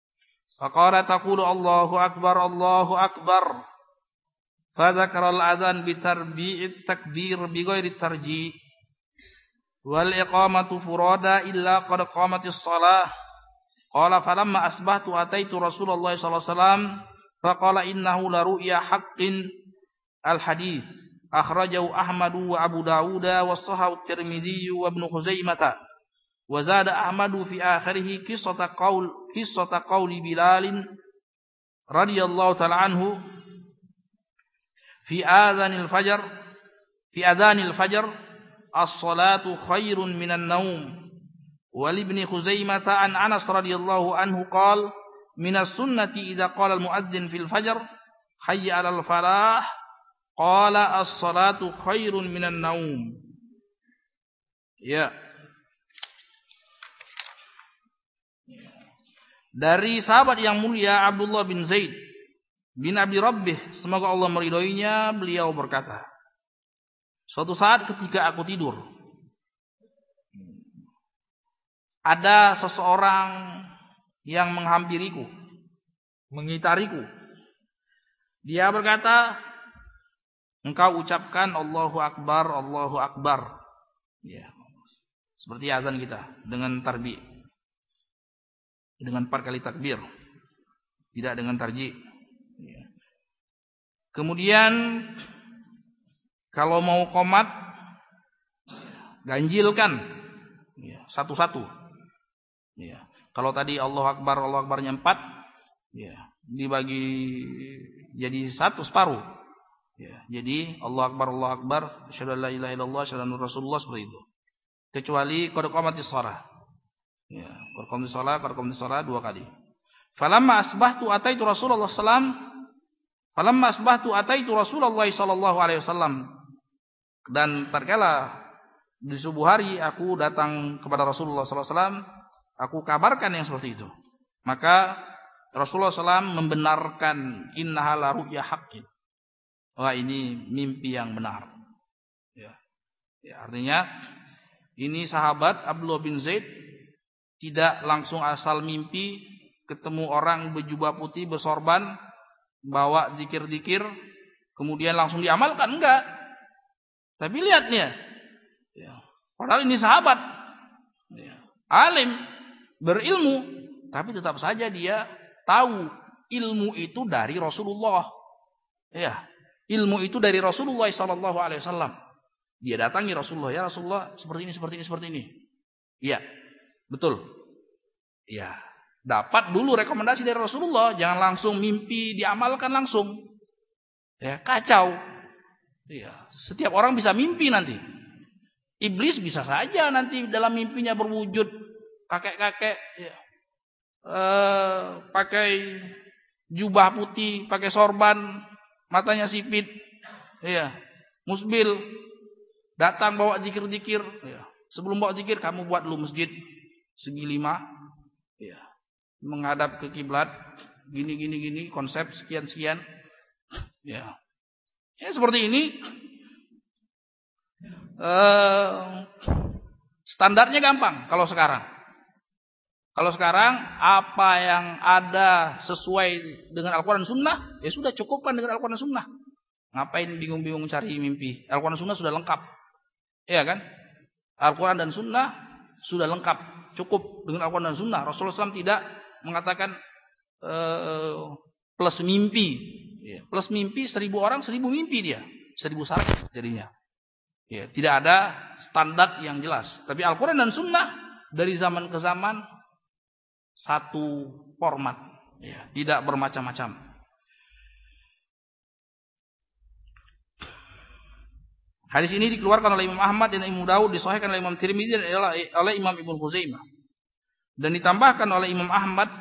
Faqala taqulu Allahu akbar Allahu akbar. Fadzakara al-adzan bi tarbi'it takbir bi ghairi tarji'. Wal iqamatu furada illa qad qamatis shalah. Qala falamma asbahtu ataitu Rasulullah sallallahu alaihi wasallam faqala innahu la ru'ya haqqin al-hadits. Akhrajahu Ahmad wa Abu Dawud wa sahahu Tirmidzi wa Ibnu Khuzaimah. Wa zada Ahmad fi akhirih qissata qaul qissata qauli Bilal radhiyallahu ta'ala anhu fi adhanil fajr fi adhanil fajr as-salatu khairun minan naum. Wa Ibnu Khuzaimah an Anas radhiyallahu anhu qala minas sunnati idza qala al-muadzin fil fajr hayya 'alal falah qala as-salatu khairun minan naum. Ya. Dari sahabat yang mulia Abdullah bin Zaid bin Abi Rabbih, semoga Allah meridhoinya, beliau berkata, suatu saat ketika aku tidur, ada seseorang yang menghampiriku, mengitariku. Dia berkata, engkau ucapkan Allahu Akbar, Allahu Akbar. Ya. Seperti azan kita dengan tarbi. Dengan empat kali takbir. Tidak dengan tarji. Ya. Kemudian kalau mau qomat, ganjilkan. Ya, satu-satu. Ya. Kalau tadi Allahu Akbar, Allahu Akbarnya empat, ya, dibagi jadi satu separuh. Ya, jadi Allahu Akbar, Allahu Akbar, asyhadu an la ilaha illallah, asyhadu anna Rasulullah, seperti itu. Kecuali qad qamatis shalah. Ya, qad qamatis shalah, qad qamatis shalah dua kali. Falamma asbahtu ataitu Rasulullah sallallahu alaihi wasallam. Falamma asbahtu ataitu Rasulullah sallallahu alaihi wasallam. Dan tatkala di subuh hari aku datang kepada Rasulullah sallallahu alaihi wasallam, aku kabarkan yang seperti itu. Maka Rasulullah sallallahu alaihi wasallam membenarkan innaha la ru'ya haqqin. Wah, ini mimpi yang benar. Ya. Ya, artinya ini sahabat Abdullah bin Zaid tidak langsung asal mimpi ketemu orang berjubah putih bersorban bawa zikir-zikir kemudian langsung diamalkan, enggak. Tapi lihat nih ya. Padahal ini sahabat ya. Alim, berilmu, tapi tetap saja dia tahu ilmu itu dari Rasulullah. Ya, ilmu itu dari Rasulullah sallallahu alaihi wasallam. Dia datangi Rasulullah, ya Rasulullah, seperti ini, seperti ini, seperti ini. Iya, betul. Iya, dapat dulu rekomendasi dari Rasulullah, jangan langsung mimpi diamalkan langsung. Ya, kacau. Iya, setiap orang bisa mimpi nanti. Iblis bisa saja nanti dalam mimpinya berwujud kakek-kakek, ya. eh, pakai jubah putih, pakai sorban, matanya sipit, ya, musbil, datang bawa zikir-zikir. Ya. Sebelum bawa zikir, kamu buat dulu masjid segi lima, ya, menghadap ke kiblat, gini gini gini, konsep sekian sekian, ya, ya seperti ini. Uh, standarnya gampang kalau sekarang. Kalau sekarang apa yang ada sesuai dengan Al-Quran Sunnah, ya sudah cukupkan dengan Al-Quran Sunnah. Ngapain bingung-bingung cari mimpi? Al-Quran Sunnah sudah lengkap, ya kan? Al-Quran dan Sunnah sudah lengkap, cukup dengan Al-Quran dan Sunnah. Rasulullah shallallahu alaihi wasallam tidak mengatakan uh, plus mimpi. Plus mimpi seribu orang seribu mimpi dia, seribu syarat jadinya. Ya, tidak ada standar yang jelas. Tapi Al-Quran dan Sunnah dari zaman ke zaman satu format, ya, tidak bermacam-macam. Hadis ini dikeluarkan oleh Imam Ahmad dan Imam Daud, disahihkan oleh Imam Tirmidzi dan oleh Imam Ibnu Khuzaimah. Dan ditambahkan oleh Imam Ahmad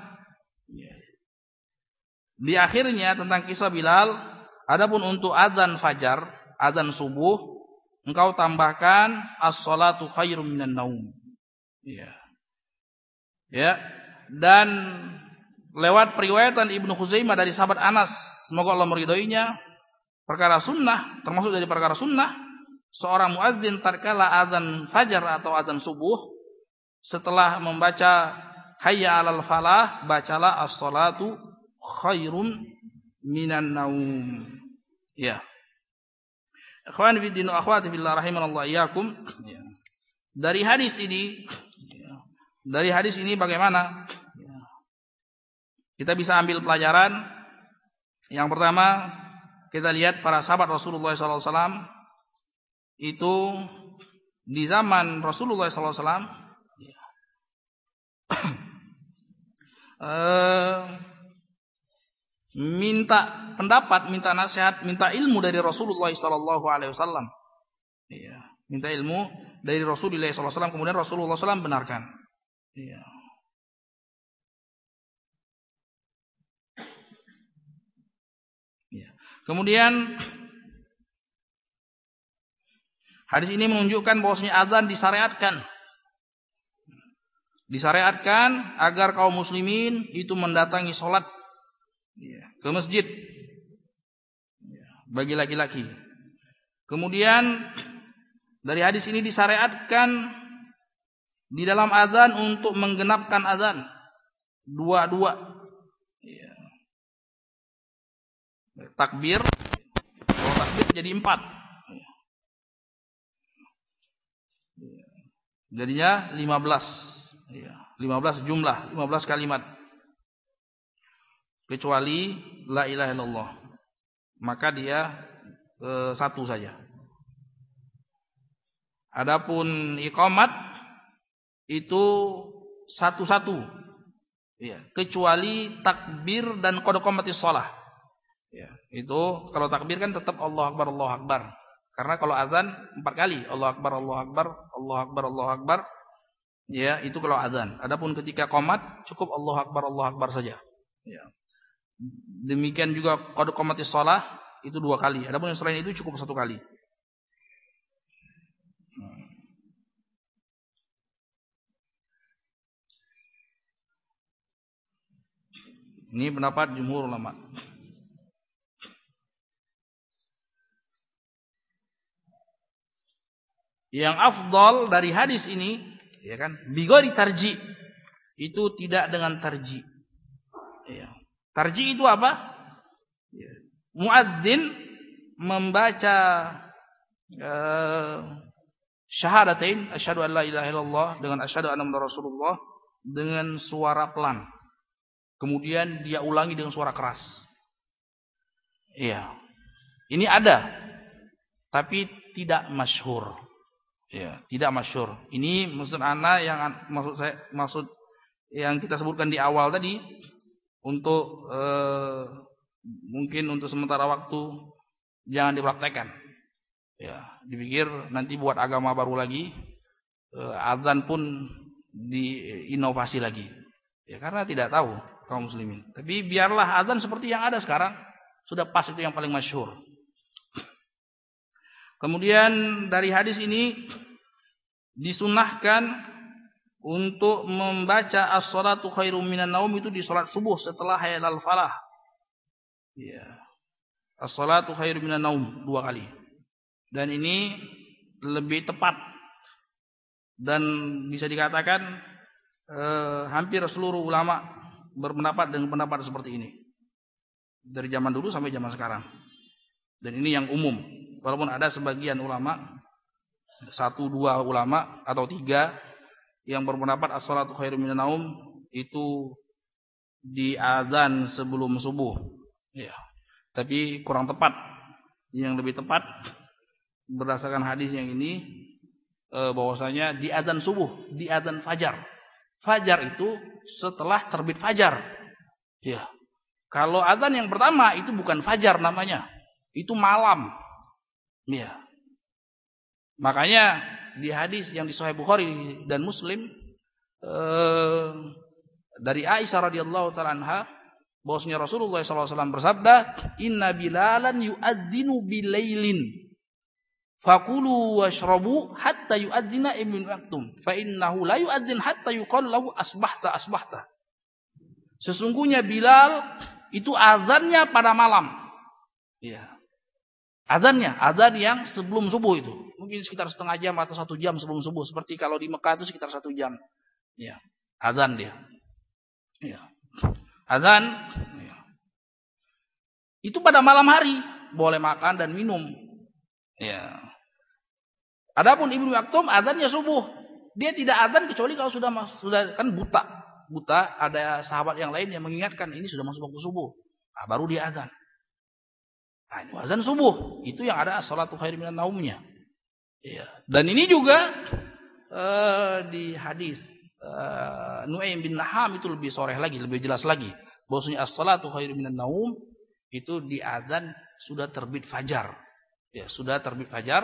di akhirnya tentang kisah Bilal, adapun untuk adzan fajar, adzan subuh, engkau tambahkan as-salatu khairum minan naum. Ya. Ya, dan lewat periwayatan Ibnu Khuzaimah dari sahabat Anas, semoga Allah meridhoinya, perkara sunnah, termasuk dari perkara sunnah, seorang muadzin tatkala adzan fajar atau adzan subuh, setelah membaca hayya 'alal falah, bacalah as-salatu khairum minan naum. Ya. Ikhwan fi din wa akhwati fillah rahimanallah iyyakum. Ya. Dari hadis ini dari hadis ini bagaimana? Kita bisa ambil pelajaran. Yang pertama, kita lihat para sahabat Rasulullah sallallahu alaihi wasallam itu di zaman Rasulullah sallallahu alaihi wasallam uh, minta pendapat, minta nasihat, minta ilmu dari Rasulullah sallallahu alaihi wasallam. Iya, minta ilmu dari Rasulullah sallallahu alaihi wasallam, kemudian Rasulullah sallallahu alaihi wasallam benarkan. Iya. Iya. Kemudian hadis ini menunjukkan bahwasanya azan disyariatkan. Disyariatkan agar kaum muslimin itu mendatangi salat ke masjid bagi laki-laki. Kemudian dari hadis ini disyariatkan di dalam azan untuk menggenapkan azan dua-dua. Ya. Takbir, kalau takbir jadi empat. Jadinya lima belas. Ya. lima belas jumlah, lima belas kalimat. Kecuali la ilaha illallah. Maka dia e, satu saja. Adapun iqamat itu satu-satu. Ya, kecuali takbir dan qad qamatis shalah. Ya, itu kalau takbir kan tetap Allahu akbar Allahu akbar. Karena kalau azan empat kali, Allahu akbar Allahu akbar, Allahu akbar Allahu akbar. Ya, itu kalau azan. Adapun ketika qomat cukup Allahu akbar Allahu akbar saja. Ya. Demikian juga qad qamatis shalah itu dua kali. Adapun yang selain itu cukup satu kali. Ini pendapat jumhur ulama. Yang afdal dari hadis ini, ya kan, bighairi tarji, itu tidak dengan tarji. Ya. Tarji itu apa? Ya. Muadzin membaca uh, syahadatain, asyhadu an la ilaha illallah dengan asyhadu anna muhammadar rasulullah dengan suara pelan. Kemudian dia ulangi dengan suara keras. Iya. Ini ada, tapi tidak masyhur. Ya, tidak masyhur. Ini maksud ana yang maksud saya maksud yang kita sebutkan di awal tadi untuk eh, mungkin untuk sementara waktu jangan dipraktekkan. Ya, dipikir nanti buat agama baru lagi, eh, azan pun diinovasi lagi. Ya, karena tidak tahu kaum muslimin. Tapi biarlah azan seperti yang ada sekarang, sudah pas, itu yang paling masyhur. Kemudian dari hadis ini disunahkan untuk membaca as-salatu khairum minan naum itu di salat subuh setelah hayya 'alal falah. Ya. As-salatu khairum minan naum dua kali. Dan ini lebih tepat dan bisa dikatakan eh, hampir seluruh ulama berpendapat dengan pendapat seperti ini. Dari zaman dulu sampai zaman sekarang. Dan ini yang umum. Walaupun ada sebagian ulama, satu dua ulama atau tiga yang berpendapat as-salatu khairum minan naum itu di azan sebelum subuh. Ya. Tapi kurang tepat. Yang lebih tepat berdasarkan hadis yang ini bahwasanya di azan subuh, di azan fajar. Fajar itu setelah terbit fajar. Ya. Kalau azan yang pertama itu bukan fajar namanya. Itu malam. Ya. Makanya di hadis yang di Sahih Bukhari dan Muslim eh, dari Aisyah radhiyallahu taala anha bahwasanya Rasulullah sallallahu alaihi wasallam bersabda, "Inna Bilalan yu'adzinu bilailin fakulu washrabu hatta yu'adzina Ibnu Maktum fa innahu la yu'adzin hatta yuqal lahu asbahta asbahta." Sesungguhnya Bilal itu azannya pada malam. Ya. Azannya, azan yang sebelum subuh itu. Mungkin sekitar setengah jam atau satu jam sebelum subuh. Seperti kalau di Mekah itu sekitar satu jam. Ya, azan dia. Ya. Azan ya. Itu pada malam hari boleh makan dan minum. Ya. Adapun Ibnu Maktum azannya subuh. Dia tidak azan kecuali kalau sudah sudah kan buta. Buta, ada sahabat yang lain yang mengingatkan ini sudah masuk waktu subuh. Nah, baru dia azan. Nah, ini azan subuh. Itu yang ada as-salatu khairum minan naumnya. Ya. Dan ini juga uh, di hadis uh, Nu'aim bin Naham itu lebih soreh lagi, lebih jelas lagi. Bahwasanya as-salatu khairum minan naum itu di azan sudah terbit fajar. Ya, sudah terbit fajar.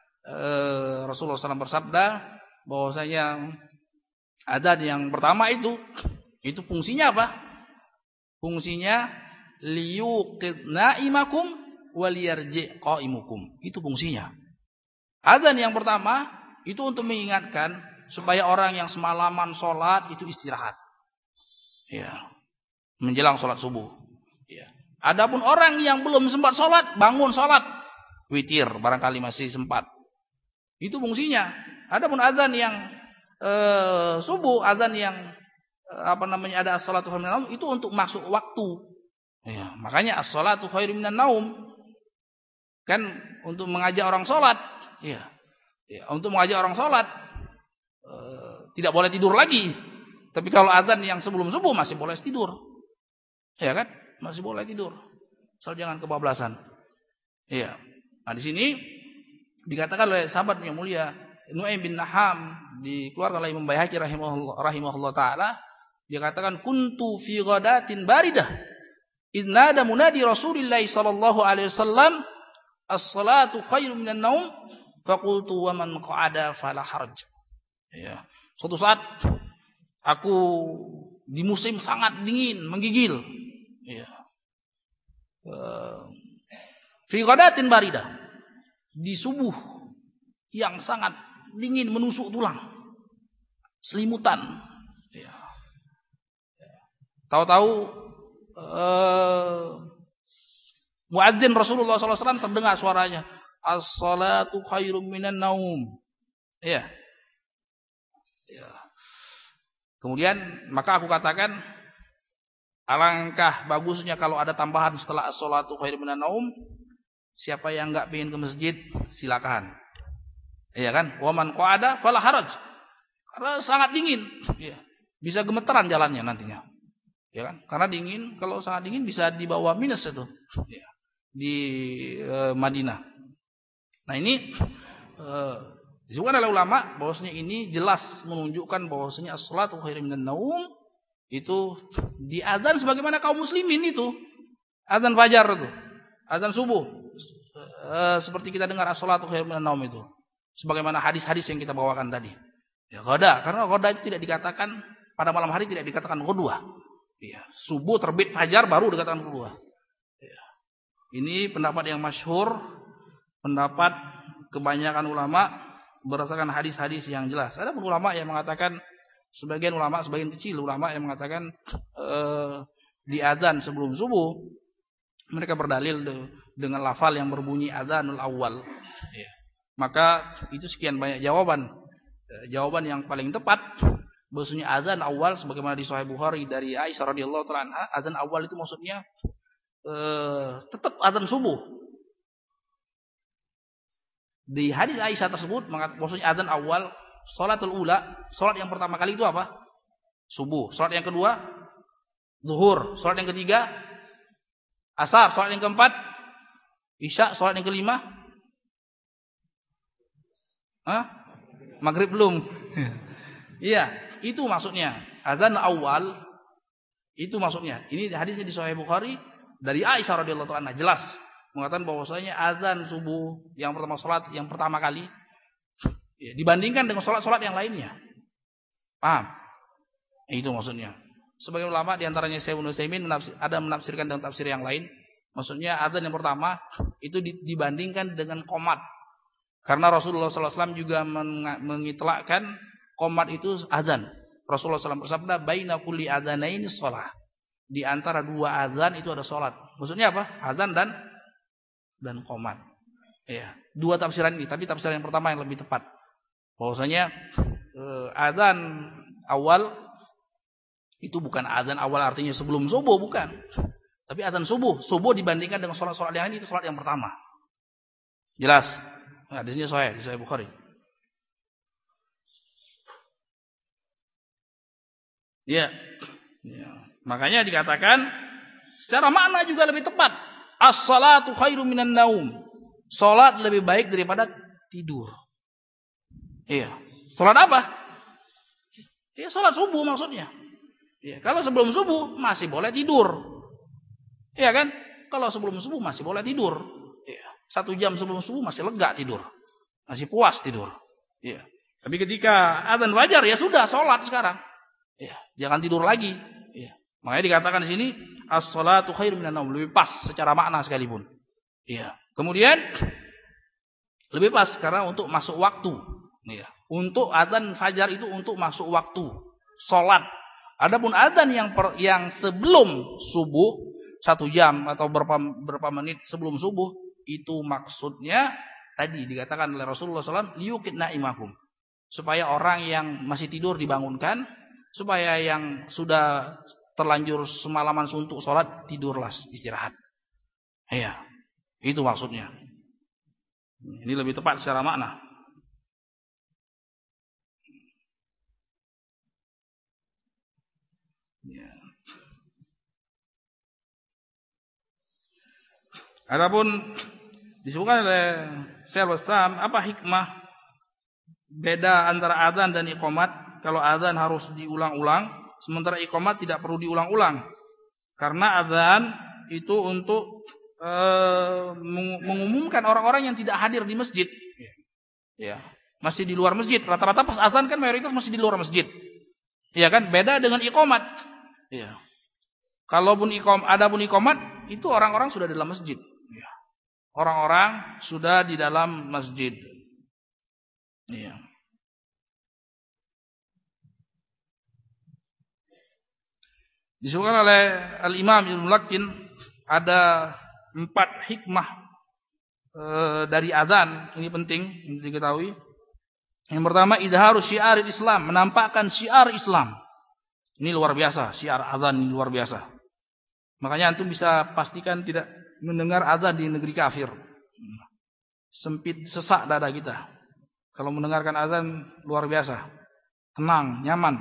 Uh, Rasulullah shallallahu alaihi wasallam bersabda bahwasanya azan yang pertama itu itu fungsinya apa? Fungsinya liyuqid naimakum waliyarji qaimukum. Itu fungsinya. Azan yang pertama itu untuk mengingatkan supaya orang yang semalaman sholat itu istirahat. Ya. Menjelang sholat subuh. Ya. Adapun orang yang belum sempat sholat, bangun sholat. Witir, barangkali masih sempat. Itu fungsinya. Adapun azan yang eh, subuh, azan yang eh, apa namanya ada as-salatu khairum minan naum itu untuk masuk waktu. Ya. Makanya as-salatu khairum minan naum kan untuk mengajak orang sholat. Ya. Ya, untuk mengajak orang sholat e, tidak boleh tidur lagi. Tapi kalau azan yang sebelum subuh masih boleh tidur, ya kan? Masih boleh tidur. Asal jangan kebablasan. Iya. Nah di sini dikatakan oleh sahabat yang mulia Nu'aim bin Naham dikeluarkan oleh Imam Baihaqi rahimahullah, rahimahullah taala. Dia katakan kuntu fi ghadatin baridah idnada munadi Rasulillah sallallahu alaihi wasallam as-salatu khairum minan naum. Faqultu wa man qa'ada fala haraj. Ya. Suatu saat aku di musim sangat dingin, menggigil. Ya. Fi ghadatin baridah. Di subuh yang sangat dingin menusuk tulang. Selimutan. Ya. Tahu-tahu uh, muadzin Rasulullah sallallahu alaihi wasallam terdengar suaranya. As-salatu khairum minan naum. Ya. Ya. Kemudian maka aku katakan alangkah bagusnya kalau ada tambahan setelah as-salatu khairum minan naum. Siapa yang enggak ingin ke masjid silakan. Iya kan? Wa man qa'ada fala haraj. Karena sangat dingin. Ya. Bisa gemeteran jalannya nantinya. Ya kan? Karena dingin, kalau sangat dingin bisa di bawah minus itu. Ya. Di e, Madinah. Nah ini eh, disebutkan oleh ulama bahwasanya ini jelas menunjukkan bahwasanya as-salatu khairum minan naum itu diazan sebagaimana kaum muslimin itu azan fajar itu, azan subuh eh, seperti kita dengar as-salatu khairum minan naum itu, sebagaimana hadis-hadis yang kita bawakan tadi. Ya ghada, karena ghada itu tidak dikatakan pada malam hari, tidak dikatakan ghudwah. Ya, subuh terbit fajar baru dikatakan ghudwah. Ya. Ini pendapat yang masyhur. Pendapat kebanyakan ulama berdasarkan hadis-hadis yang jelas. Ada pun ulama yang mengatakan, sebagian ulama, sebagian kecil ulama yang mengatakan eh, di azan sebelum subuh mereka berdalil de, dengan lafal yang berbunyi azanul awal. Ya. Maka itu sekian banyak jawaban. E, jawaban yang paling tepat bahwasanya azan awal sebagaimana di Sahih Bukhari dari Aisyah radhiyallahu taala anha, azan awal itu maksudnya eh, tetap azan subuh. Di hadis Aisyah tersebut maksudnya azan awal, salatul ula, salat yang pertama kali itu apa? Subuh. Salat yang kedua zuhur. Salat yang ketiga asar. Salat yang keempat isya. Salat yang kelima Hah? Maghrib belum. Iya, itu maksudnya. Azan awal itu maksudnya. Ini hadisnya di Sahih Bukhari dari Aisyah radhiyallahu anha, jelas mengatakan bahwasanya azan subuh yang pertama salat yang pertama kali ya, dibandingkan dengan salat-salat yang lainnya. Paham? Itu maksudnya. Sebagian ulama di antaranya Syekh Ibnu Utsaimin ada menafsirkan dengan tafsir yang lain. Maksudnya azan yang pertama itu dibandingkan dengan qomat. Karena Rasulullah sallallahu alaihi wasallam juga mengitlakkan qomat itu azan. Rasulullah sallallahu alaihi wasallam bersabda, "Baina kulli adzanaini shalah." Di antara dua azan itu ada salat. Maksudnya apa? Azan dan dan qomat. Ya, dua tafsiran ini, tapi tafsiran yang pertama yang lebih tepat. Bahwasanya eh, azan awal Itu bukan azan awal artinya sebelum subuh, bukan. Tapi azan subuh. Subuh dibandingkan dengan sholat-sholat yang lain itu sholat yang pertama. Jelas? Nah, di sini Sahih, di Sahih Bukhari. Ya. Ya. Makanya dikatakan secara makna juga lebih tepat. As-salatu khairu minan naum. Salat lebih baik daripada tidur. Iya. Salat apa? Iya, salat subuh maksudnya. Iya, kalau sebelum subuh masih boleh tidur. Iya kan? Kalau sebelum subuh masih boleh tidur. Iya. Satu jam sebelum subuh masih lega tidur. Masih puas tidur. Iya. Tapi ketika azan fajar ya sudah salat sekarang. Iya, jangan tidur lagi. Iya. Makanya dikatakan di sini as-salatu khairu minan naum, lebih pas secara makna sekalipun. Iya. Kemudian lebih pas karena untuk masuk waktu. Iya. Untuk azan fajar itu untuk masuk waktu salat. Adapun azan yang per, yang sebelum subuh satu jam atau berapa berapa menit sebelum subuh itu maksudnya tadi dikatakan oleh Rasulullah shallallahu alaihi wasallam liyuqid naimakum, supaya orang yang masih tidur dibangunkan, supaya yang sudah terlanjur semalaman suntuk sholat tidurlah istirahat. Iya, itu maksudnya. Ini lebih tepat secara makna. Ya. Adapun disebutkan oleh Syekh Al-Bassam, apa hikmah beda antara azan dan iqamat? Kalau azan harus diulang-ulang, sementara iqamat tidak perlu diulang-ulang. Karena azan itu untuk e, mengumumkan orang-orang yang tidak hadir di masjid. Ya, masih di luar masjid. Rata-rata pas azan kan mayoritas masih di luar masjid. Ya kan? Beda dengan iqamat. Ya. Kalaupun iqam, adapun iqamat itu orang-orang sudah di dalam masjid. Ya. Orang-orang sudah di dalam masjid. Ya. Disebutkan oleh Al-Imam Ibnu Mulaqqin ada empat hikmah e, dari azan. Ini penting untuk diketahui. Yang pertama, idharu syiar Islam, menampakkan syiar Islam. Ini luar biasa, syiar azan ini luar biasa. Makanya antum bisa pastikan tidak mendengar azan di negeri kafir. Sempit sesak dada kita. Kalau mendengarkan azan luar biasa. Tenang, nyaman.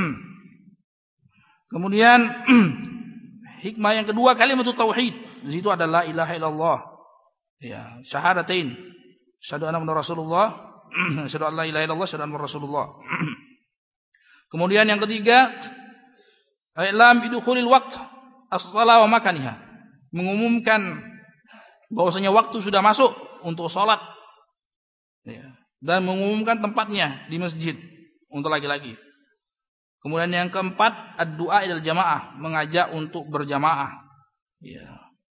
Kemudian hikmah yang kedua kalimat tauhid. Di situ ada la ilaha illallah. Ya, syahadatain. Syahadu anna Muhammadar Rasulullah, syahadu an la ilaha illallah, syahadu anna Rasulullah. Kemudian yang ketiga, i'lam bidukhulil waqt as-shalah wa makaniha. Mengumumkan bahwasanya waktu sudah masuk untuk salat. Ya, dan mengumumkan tempatnya di masjid untuk laki-laki. Kemudian yang keempat, ad-du'a ilal jamaah, mengajak untuk berjamaah. Ya.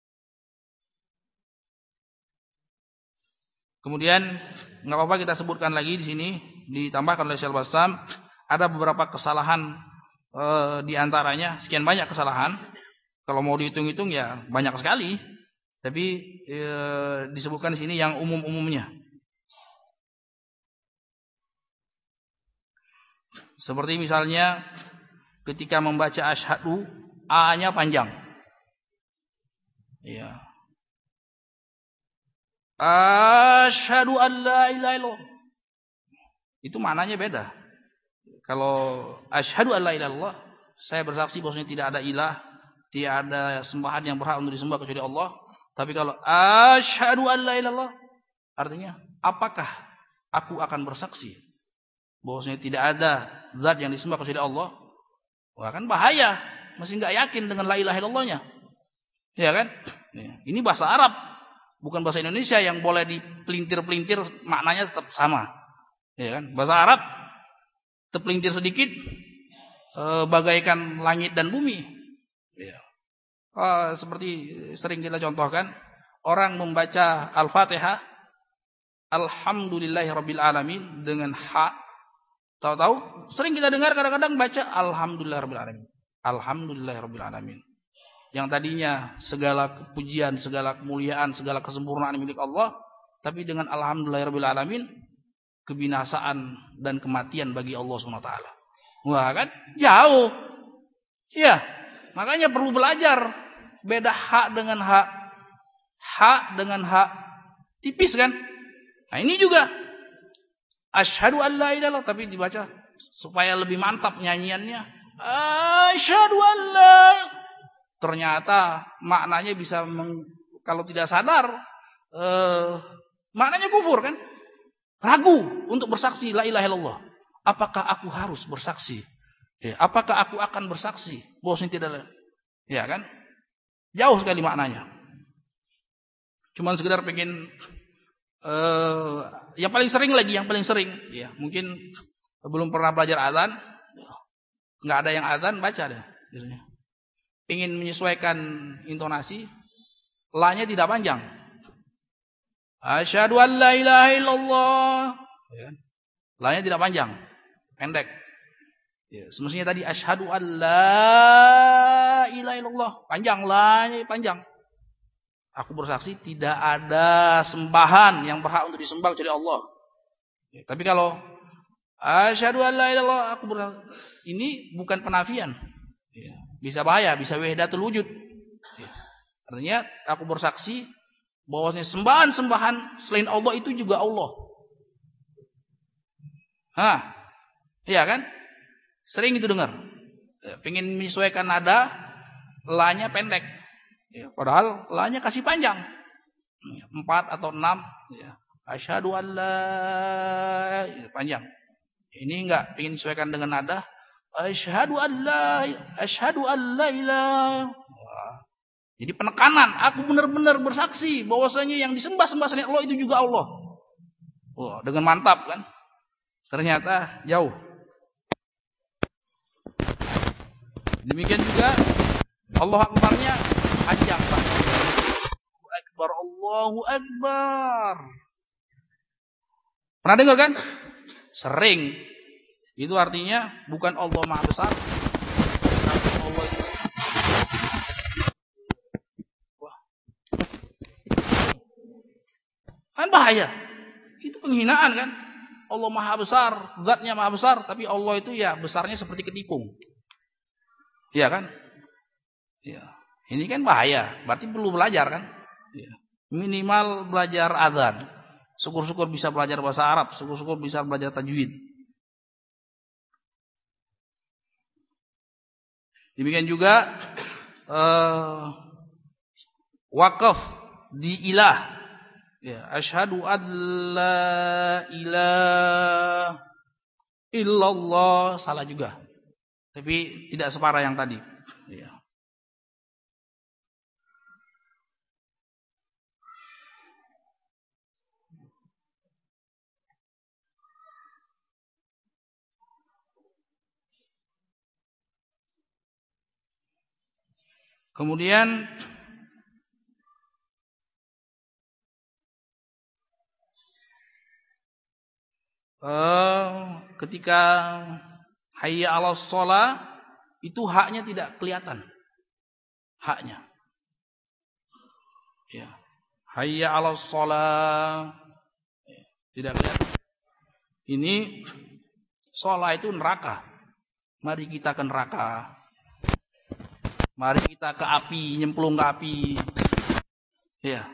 Kemudian enggak apa-apa kita sebutkan lagi di sini, ditambahkan oleh Syekh Al-Bassam, ada beberapa kesalahan e, di antaranya, sekian banyak kesalahan. Kalau mau dihitung-hitung ya banyak sekali. Tapi e, disebutkan di sini yang umum-umumnya. Seperti misalnya ketika membaca asyhadu, A-nya panjang. Ya. Asyhadu an la ilaha illallah. Itu maknanya beda. Kalau asyhadu an la ilaha illallah, saya bersaksi bahwasanya tidak ada ilah, tidak ada sembahan yang berhak untuk disembah kecuali Allah. Tapi kalau asyhadu an la ilaha illallah, artinya apakah aku akan bersaksi bahwasanya tidak ada zat yang disembah kecuali Allah? Wah, kan bahaya. Masih enggak yakin dengan la ilaha illallahnya. Ya kan? Ini bahasa Arab, bukan bahasa Indonesia yang boleh dipelintir-pelintir maknanya tetap sama. Ya kan? Bahasa Arab terpelintir sedikit e, bagaikan langit dan bumi. Ya. E, seperti sering kita contohkan, orang membaca Al-Fatihah Alhamdulillahirabbil alamin dengan ha. Tahu-tahu sering kita dengar kadang-kadang baca Alhamdulillahirabbil alamin. Alhamdulillahirabbil alamin. Yang tadinya segala kepujian, segala kemuliaan, segala kesempurnaan milik Allah, tapi dengan Alhamdulillahirabbil alamin, kebinasaan dan kematian bagi Allah subhanahu wa taala. Wah, kan jauh. Iya, makanya perlu belajar beda hak dengan hak, hak dengan hak, tipis kan? Nah ini juga asyhadu an la ilaha illallah tapi dibaca supaya lebih mantap nyanyiannya. Asyhadu an la, ternyata maknanya bisa meng, kalau tidak sadar eh, maknanya kufur kan? Ragu untuk bersaksi la ilaha illallah. Apakah aku harus bersaksi? Ya, apakah aku akan bersaksi? Bahwasanya tidak ada. Ya kan? Jauh sekali maknanya. Cuman sekedar pengen eh, yang paling sering lagi, yang paling sering, ya mungkin belum pernah belajar azan, nggak ada yang azan baca deh. Ingin menyesuaikan intonasi, la-nya tidak panjang. Asyhadu an la ilaha illallah. Ya. La-nya tidak panjang, pendek. Ya, semestinya tadi asyhadu an la ilaha illallah, panjang, la-nya panjang. Aku bersaksi tidak ada sembahan yang berhak untuk disembah kecuali Allah. Ya, tapi kalau asyhadu an la ilaha illallah, aku bersaksi, ini bukan penafian. Ya, bisa bahaya, bisa wahdatul wujud. Ya, artinya aku bersaksi bahwasanya sembahan-sembahan selain Allah itu juga Allah. Hah, iya kan? Sering itu dengar. Ya, pengen menyesuaikan nada, la-nya pendek. Ya, padahal la-nya kasih panjang. Empat atau enam. Ya. Asyhadu an la, ya, panjang. Ini enggak, pengen menyesuaikan dengan nada. Asyhadu an la, asyhadu an la ilaha. Jadi penekanan, aku benar-benar bersaksi bahwasanya yang disembah-sembah selain Allah itu juga Allah. Wah, dengan mantap kan? Ternyata jauh. Demikian juga Allah Akbarnya panjang banget. Allahu Akbar, Allahu Akbar. Pernah dengar kan? Sering. Itu artinya bukan Allah Maha Besar, tapi Allah itu. Wah. Kan bahaya. Itu penghinaan kan? Allah Maha Besar, zatnya Maha Besar, tapi Allah itu ya besarnya seperti ketikung. Iya kan? Ya. Ini kan bahaya. Berarti perlu belajar kan? Ya. Minimal belajar adzan. Syukur-syukur bisa belajar bahasa Arab. Syukur-syukur bisa belajar tajwid. Demikian juga eh, wakaf di ilah. Ya, asyhadu an la ilaha illallah, salah juga. Tapi tidak separah yang tadi. Ya. Kemudian uh, ketika hayya 'alas shalah itu haknya tidak kelihatan. Haknya. Ya. Hayya 'alas shalah tidak kelihatan. Ini shalah itu neraka. Mari kita ke neraka. Mari kita ke api, nyemplung ke api. Ya.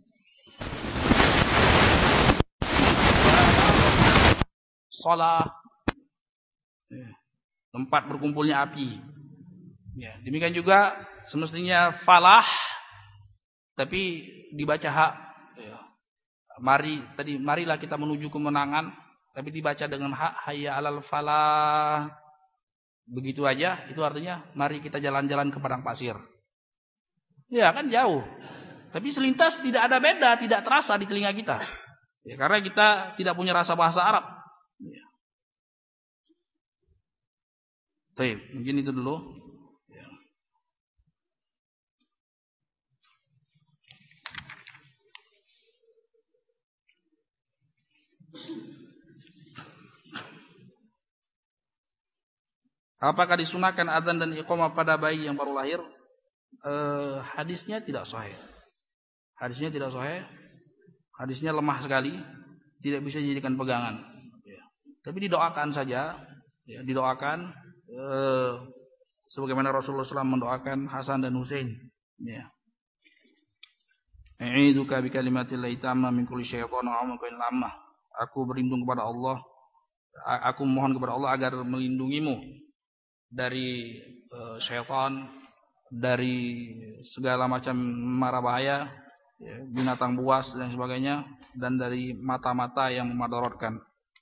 Shalah. Ya. Tempat berkumpulnya api. Ya, demikian juga semestinya falah tapi dibaca hak. Ya. Mari tadi marilah kita menuju kemenangan tapi dibaca dengan hak, hayya 'alal falah. Begitu aja, itu artinya mari kita jalan-jalan ke padang pasir. Ya kan jauh. Tapi selintas tidak ada beda, tidak terasa di telinga kita. Ya, karena kita tidak punya rasa bahasa Arab. Ya. Baik, mungkin itu dulu. Ya. Apakah disunahkan adzan dan iqamah pada bayi yang baru lahir? Eh, hadisnya tidak sahih. Hadisnya tidak sahih. Hadisnya lemah sekali, tidak bisa dijadikan pegangan. Ya. Tapi didoakan saja, ya, didoakan eh, sebagaimana Rasulullah shallallahu alaihi wasallam mendoakan Hasan dan Husain. Ya. A'idzuka bi kalimatillahi tamma min kulli syaitan wa a'udzu lamah. Aku berlindung kepada Allah. Aku mohon kepada Allah agar melindungimu dari uh, syaitan, dari segala macam mara bahaya, ya, binatang buas dan sebagainya, dan dari mata-mata yang memadaratkan.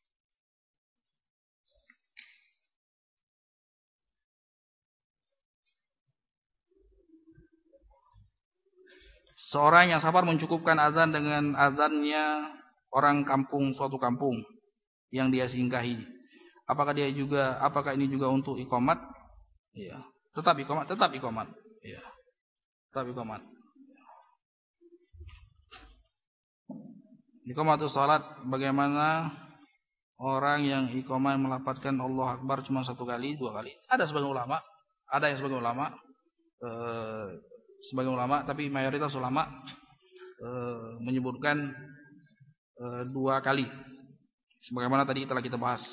Seorang yang sabar mencukupkan azan dengan azannya orang kampung, suatu kampung yang dia singgahi. Apakah dia juga, apakah ini juga untuk iqamat? Iya, tetap iqamat, tetap iqamat. Iya, tetap iqamat. Iqamatus salat, bagaimana orang yang iqamat melafadzkan Allah Akbar cuma satu kali, dua kali? Ada sebagian ulama, ada yang sebagian ulama. Eh, Sebagian ulama, tapi mayoritas ulama e, menyebutkan e, dua kali, sebagaimana tadi telah kita bahas.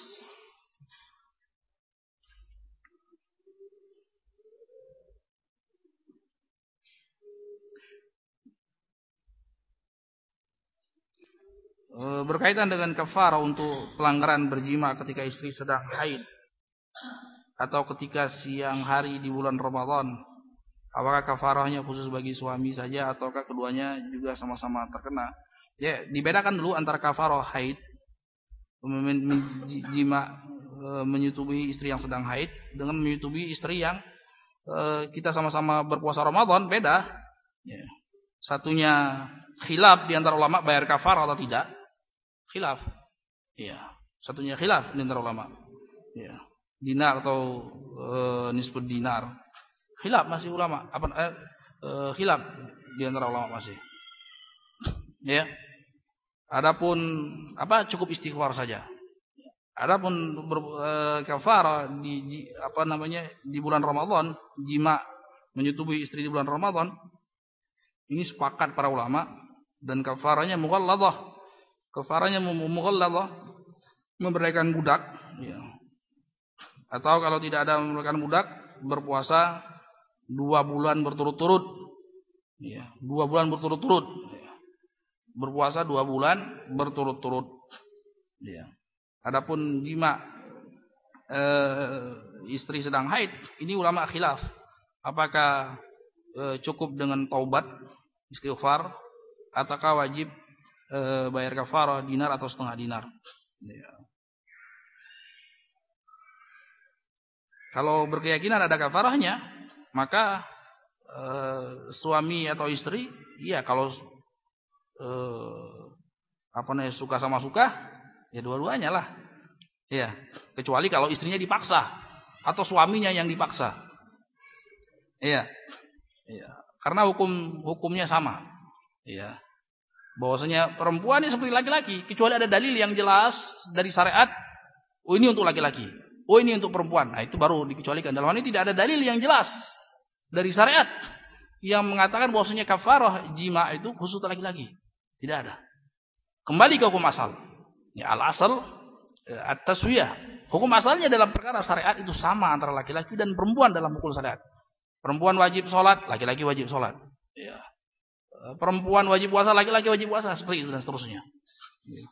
E, berkaitan dengan kafarah untuk pelanggaran berjima ketika istri sedang haid atau ketika siang hari di bulan Ramadan. Apakah kafarahnya khusus bagi suami saja ataukah keduanya juga sama-sama terkena? Ya, dibedakan dulu antara kafarah haid, menjima, menyetubuhi istri yang sedang haid, dengan menyetubuhi istri yang kita sama-sama berpuasa Ramadan, beda. Ya. Satunya khilaf di antara ulama bayar kafarah atau tidak? Khilaf. Ya. Satunya khilaf di antara ulama. Ya. Dinar atau e, nisbud dinar. Khilaf masih ulama, apa eh, eh, khilaf di antara ulama masih. Ya. Adapun apa cukup istighfar saja. Adapun eh, kafarah di, di apa namanya di bulan Ramadan, jima menyetubuhi istri di bulan Ramadan, ini sepakat para ulama dan kafarahnya mughalladhah. Kafarahnya mughalladhah, memerdekakan budak, ya. Atau kalau tidak ada memerdekakan budak, berpuasa dua bulan berturut-turut, ya, dua bulan berturut-turut, ya. Berpuasa dua bulan berturut-turut. Ya. Adapun jima eh, istri sedang haid, ini ulama khilaf. Apakah eh, cukup dengan taubat, istighfar, ataukah wajib eh, bayar kafarah dinar atau setengah dinar? Ya. Kalau berkeyakinan ada kafarahnya, maka e, suami atau istri, iya kalau e, apa namanya suka sama suka, ya dua-duanya lah, ya. Kecuali kalau istrinya dipaksa atau suaminya yang dipaksa, iya, iya. Karena hukum hukumnya sama, iya. Bahwasanya perempuan ini seperti laki-laki, kecuali ada dalil yang jelas dari syariat, oh ini untuk laki-laki, oh ini untuk perempuan, nah itu baru dikecualikan. Dalam hal ini tidak ada dalil yang jelas dari syariat yang mengatakan bahwasanya kafarah jima itu khusus laki-laki. Tidak ada. Kembali ke hukum asal. Ya, al-asal at-taswiyah. Hukum asalnya dalam perkara syariat itu sama antara laki-laki dan perempuan dalam hukum syariat. Perempuan wajib sholat, laki-laki wajib sholat. Ya. Perempuan wajib puasa, laki-laki wajib puasa, seperti itu dan seterusnya. Ya.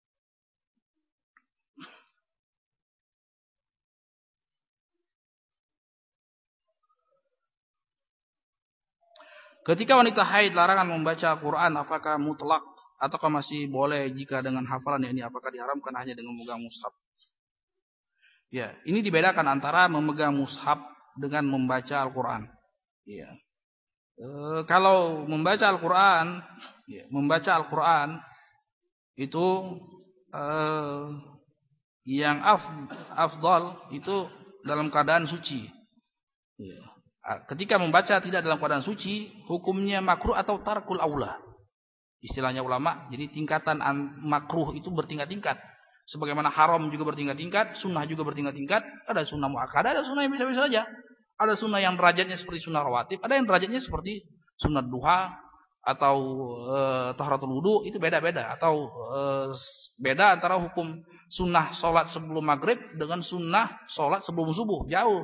Ketika wanita haid larangan membaca Al-Quran, apakah mutlak ataukah masih boleh jika dengan hafalan ini? Apakah diharamkan hanya dengan memegang mushaf? Ya, ini dibedakan antara memegang mushaf dengan membaca Al-Quran. Ya. E, kalau membaca Al-Quran, ya, membaca Al-Quran itu e, yang afdal itu dalam keadaan suci. Ya. Ketika membaca tidak dalam keadaan suci, hukumnya makruh atau tarkul aula. Istilahnya ulama, jadi tingkatan makruh itu bertingkat-tingkat. Sebagaimana haram juga bertingkat-tingkat, sunnah juga bertingkat-tingkat. Ada sunnah muakkadah, ada sunnah yang biasa-biasa saja. Ada sunnah yang derajatnya seperti sunnah rawatib, ada yang derajatnya seperti sunnah duha atau e, taharatul wudu, itu beda-beda. Atau e, beda antara hukum sunnah sholat sebelum maghrib dengan sunnah sholat sebelum subuh, jauh.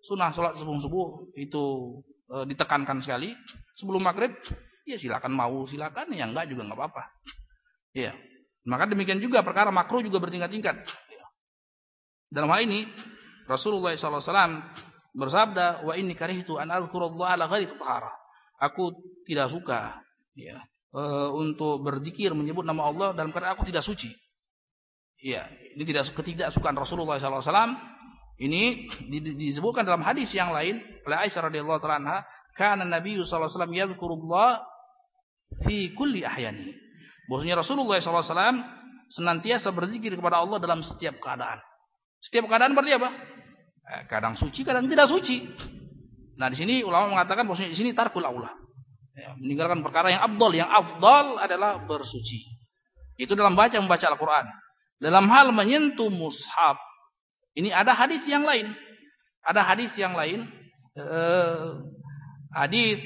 sunnah sholat subuh-subuh itu e, ditekankan sekali. Sebelum maghrib, ya silakan mau, silakan. Ya enggak juga enggak apa-apa. Ya. Maka demikian juga perkara makruh juga bertingkat-tingkat. Dalam hal ini, Rasulullah shallallahu alaihi wasallam bersabda, wa inni karihtu an azkurallaha ala ghairi taharah. Aku tidak suka ya, e, untuk berzikir menyebut nama Allah dalam keadaan aku tidak suci. Ya, ini tidak ketidaksukaan Rasulullah shallallahu alaihi wasallam. Ini disebutkan dalam hadis yang lain oleh Aisyah radhiyallahu taala anha, kana Nabi sallallahu alaihi wasallam yadhkurullah fi kulli ahyani. Bahwasanya Rasulullah sallallahu alaihi wasallam senantiasa berzikir kepada Allah dalam setiap keadaan. Setiap keadaan berarti apa? Eh, kadang suci, kadang tidak suci. Nah, di sini ulama mengatakan bahwasanya di sini tarkul aula. Ya, meninggalkan perkara yang afdal, yang afdal adalah bersuci. Itu dalam baca membaca Al-Qur'an. Dalam hal menyentuh mushaf, ini ada hadis yang lain. Ada hadis yang lain. Eh, hadis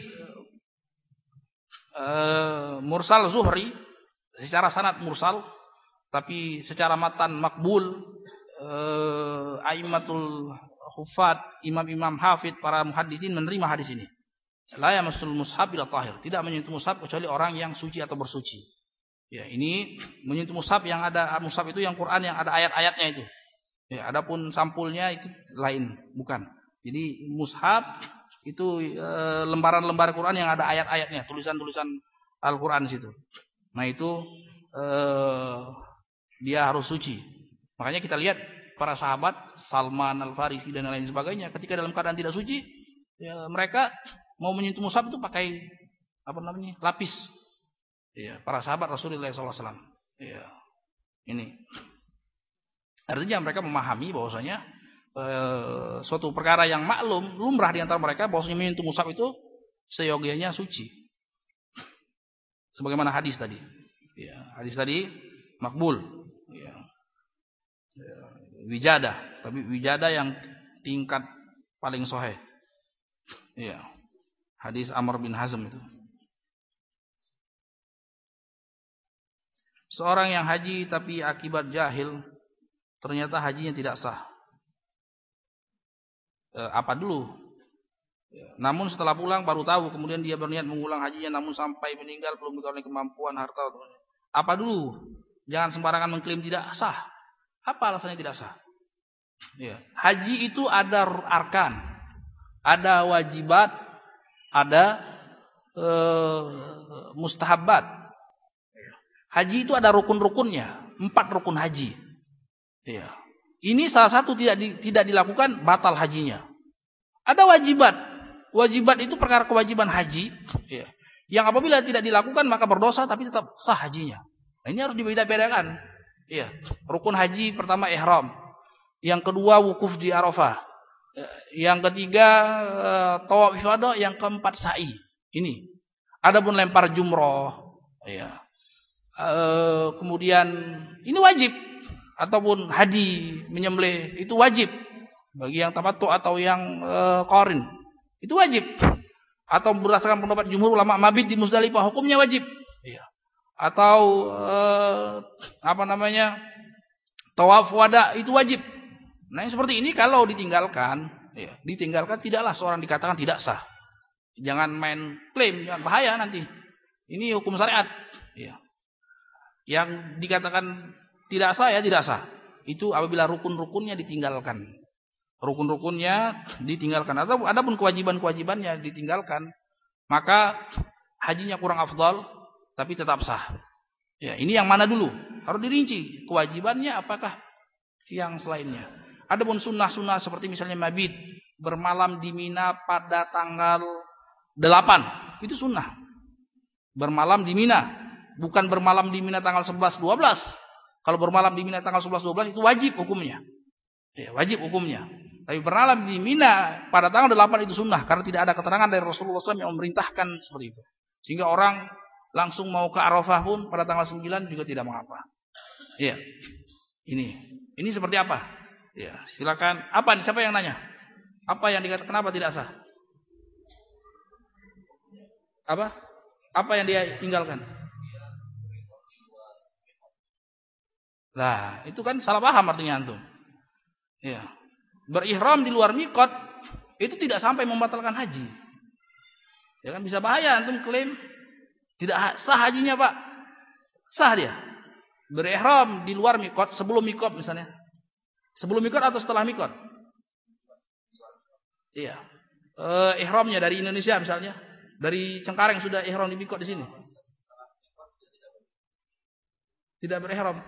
eh, mursal Zuhri, secara sanad mursal, tapi secara matan makbul. Eh, Aimatul Hufat, imam-imam hafid, para muhaddisin menerima hadis ini. La yamassul mushaf ila tahir. Tidak menyentuh mushaf kecuali orang yang suci atau bersuci. Ya, ini menyentuh mushaf yang ada mushaf itu yang Quran yang ada ayat-ayatnya itu. Ya, adapun sampulnya itu lain, bukan. Jadi mushaf itu lembaran-lembar Quran yang ada ayat-ayatnya, tulisan-tulisan Al-Quran di situ. Nah, itu eh, dia harus suci. Makanya kita lihat para sahabat Salman Al-Farisi dan lain sebagainya ketika dalam keadaan tidak suci, ya, mereka mau menyentuh mushaf itu pakai apa namanya? lapis. Ya, para sahabat Rasulullah shallallahu alaihi wasallam. Ya, ini artinya mereka memahami bahwasanya e, suatu perkara yang maklum lumrah di antara mereka bahwasanya menyentuh mushaf itu seyogianya suci. Sebagaimana hadis tadi. Ya, hadis tadi makbul. Ya. Ya, wijadah, tapi wijadah yang tingkat paling sahih. Ya. Hadis Amr bin Hazm itu. Seorang yang haji tapi akibat jahil ternyata hajinya tidak sah. E, apa dulu? Ya. Namun setelah pulang baru tahu, kemudian dia berniat mengulang hajinya, namun sampai meninggal belum dikaruniai kemampuan harta. Apa dulu? Jangan sembarangan mengklaim tidak sah. Apa alasannya tidak sah? Ya. Haji itu ada arkan, ada wajibat, ada e, mustahabat. Haji itu ada rukun-rukunnya, empat rukun haji. Ya. Ini salah satu tidak di, tidak dilakukan batal hajinya. Ada wajibat, wajibat itu perkara kewajiban haji. Ya. Yang apabila tidak dilakukan maka berdosa tapi tetap sah hajinya. Nah, ini harus dibeda-bedakan. Ya. Rukun haji pertama ihram, yang kedua wukuf di Arafah, yang ketiga tawaf ifadah, yang keempat sa'i. Ini. Adapun lempar jumroh, ya. Uh, kemudian ini wajib, ataupun hadi menyembelih itu wajib bagi yang tamattu atau yang uh, qarin, itu wajib. Atau berdasarkan pendapat jumhur ulama mabit di Muzdalifah hukumnya wajib. Iya. Atau uh, apa namanya tawaf wada itu wajib. Nah, yang seperti ini kalau ditinggalkan, ya, ditinggalkan tidaklah seorang dikatakan tidak sah. Jangan main klaim, jangan bahaya nanti. Ini hukum syariat. Ya. Yang dikatakan tidak sah ya tidak sah. Itu apabila rukun-rukunnya ditinggalkan. Rukun-rukunnya ditinggalkan. Atau adapun kewajiban-kewajibannya ditinggalkan, maka hajinya kurang afdal tapi tetap sah. Ya, ini yang mana dulu? Harus dirinci. Kewajibannya apakah yang selainnya? Adapun sunnah-sunnah seperti misalnya mabit, bermalam di Mina pada tanggal delapan, itu sunnah. Bermalam di Mina. Bukan bermalam di Mina tanggal sebelas dua belas. Kalau bermalam di Mina tanggal sebelas dua belas itu wajib hukumnya. Ya, wajib hukumnya. Tapi bermalam di Mina pada tanggal delapan itu sunnah. Karena tidak ada keterangan dari Rasulullah shallallahu alaihi wasallam yang memerintahkan seperti itu. Sehingga orang langsung mau ke Arafah pun pada tanggal sembilan juga tidak mengapa. Iya. Ini. Ini seperti apa? Ya, silakan. Apa nih? Siapa yang nanya? Apa yang dikatakan kenapa tidak sah? Apa? Apa yang dia tinggalkan? Nah, itu kan salah paham artinya antum. Ya. Berihram di luar miqat itu tidak sampai membatalkan haji. Ya kan bisa bahaya antum klaim tidak sah hajinya, Pak. Sah dia. Berihram di luar mikot, sebelum mikot misalnya. Sebelum mikot atau setelah mikot? Iya. Eh, ihramnya dari Indonesia misalnya. Dari Cengkareng sudah ihram di mikot di sini. Tidak berihram.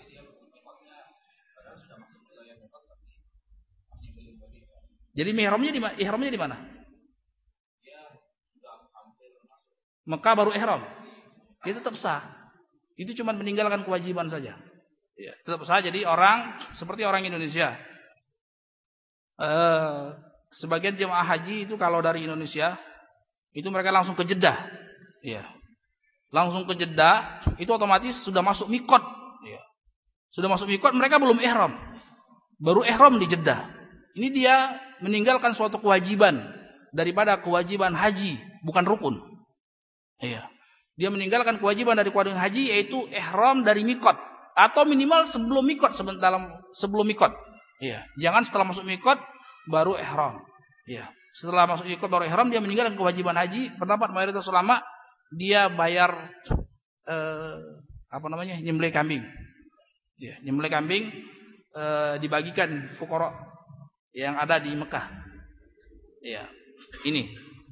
Jadi ihramnya di ihramnya di mana? Mekah baru ihram. Itu tetap sah. Itu cuma meninggalkan kewajiban saja. Ya, tetap sah. Jadi orang seperti orang Indonesia. Eh, sebagian jemaah haji itu kalau dari Indonesia itu mereka langsung ke Jeddah. Ya. Langsung ke Jeddah, itu otomatis sudah masuk mikot. Ya. Sudah masuk mikot, mereka belum ihram. Baru ihram di Jeddah. Ini dia meninggalkan suatu kewajiban daripada kewajiban haji, bukan rukun. Iya. Dia meninggalkan kewajiban dari kewajiban haji yaitu ihram dari mikot atau minimal sebelum mikot dalam sebelum mikot. Iya. Jangan setelah masuk mikot baru ihram. Iya. Setelah masuk mikot baru ihram dia meninggalkan kewajiban haji. Pendapat mayoritas ulama dia bayar eh, apa namanya? nyembelih kambing. Iya, nyembelih kambing eh, dibagikan fuqara yang ada di Mekah. Iya. Ini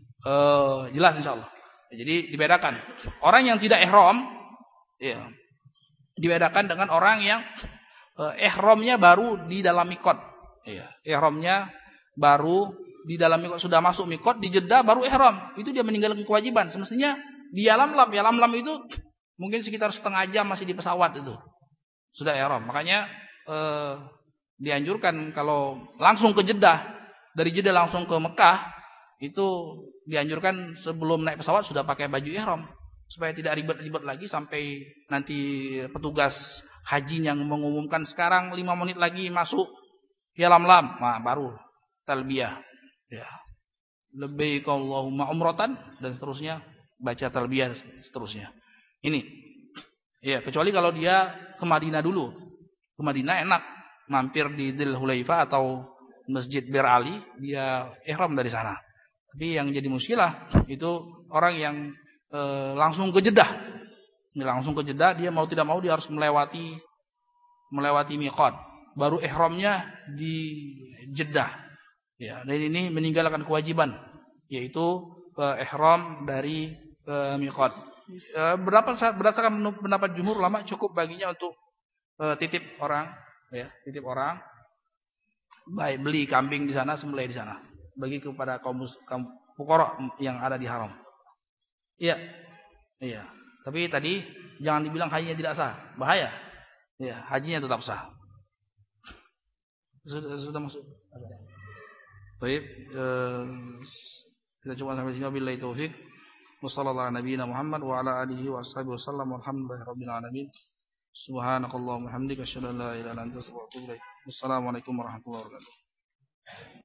eh, jelas insyaallah. Jadi dibedakan. Orang yang tidak ihram, ya, dibedakan dengan orang yang eh, ihramnya baru di dalam mikot. Ya, ihramnya baru di dalam mikot, sudah masuk mikot di Jeddah baru ihram. Itu dia meninggalkan kewajiban. Semestinya di Yalamlam, Yalamlam itu mungkin sekitar setengah jam masih di pesawat itu. Sudah ihram. Makanya eh, dianjurkan kalau langsung ke Jeddah, dari Jeddah langsung ke Mekah itu dianjurkan sebelum naik pesawat sudah pakai baju ihram supaya tidak ribet-ribet lagi sampai nanti petugas haji yang mengumumkan sekarang lima menit lagi masuk Yalamlam, nah baru talbiyah ya. Labbaik Allahumma umratan dan seterusnya baca talbiyah seterusnya. Ini ya, kecuali kalau dia ke Madinah dulu. Ke Madinah enak mampir di Dzul Hulaifah atau Masjid Bir Ali, dia ihram dari sana. Tapi yang jadi muskilah itu orang yang e, langsung ke Jeddah. Langsung ke Jeddah, dia mau tidak mau dia harus melewati melewati miqat. Baru ihramnya di Jeddah. Ya, dan ini meninggalkan kewajiban yaitu e, ihram dari e, miqat. E, berapa berdasarkan pendapat jumhur ulama cukup baginya untuk e, titip orang, ya, titip orang. Baik beli kambing di sana, sembelih di sana. Bagi kepada kaum kaum fuqara yang ada di haram. Iya. Iya. Tapi tadi jangan dibilang hajinya tidak sah, bahaya. Iya, hajinya tetap sah. Sudah, sudah masuk. Baik, eh, kita coba sampai sini wabillahi taufik. Wassallallahu ala nabiyyina Muhammad wa ala alihi wa ashabihi wasallam walhamdulillahi rabbil alamin. Subhanakallahumma hamdika asyhadu an la ilaha illa anta astaghfiruka wa atubu ilaik. Wassalamualaikum warahmatullahi wabarakatuh.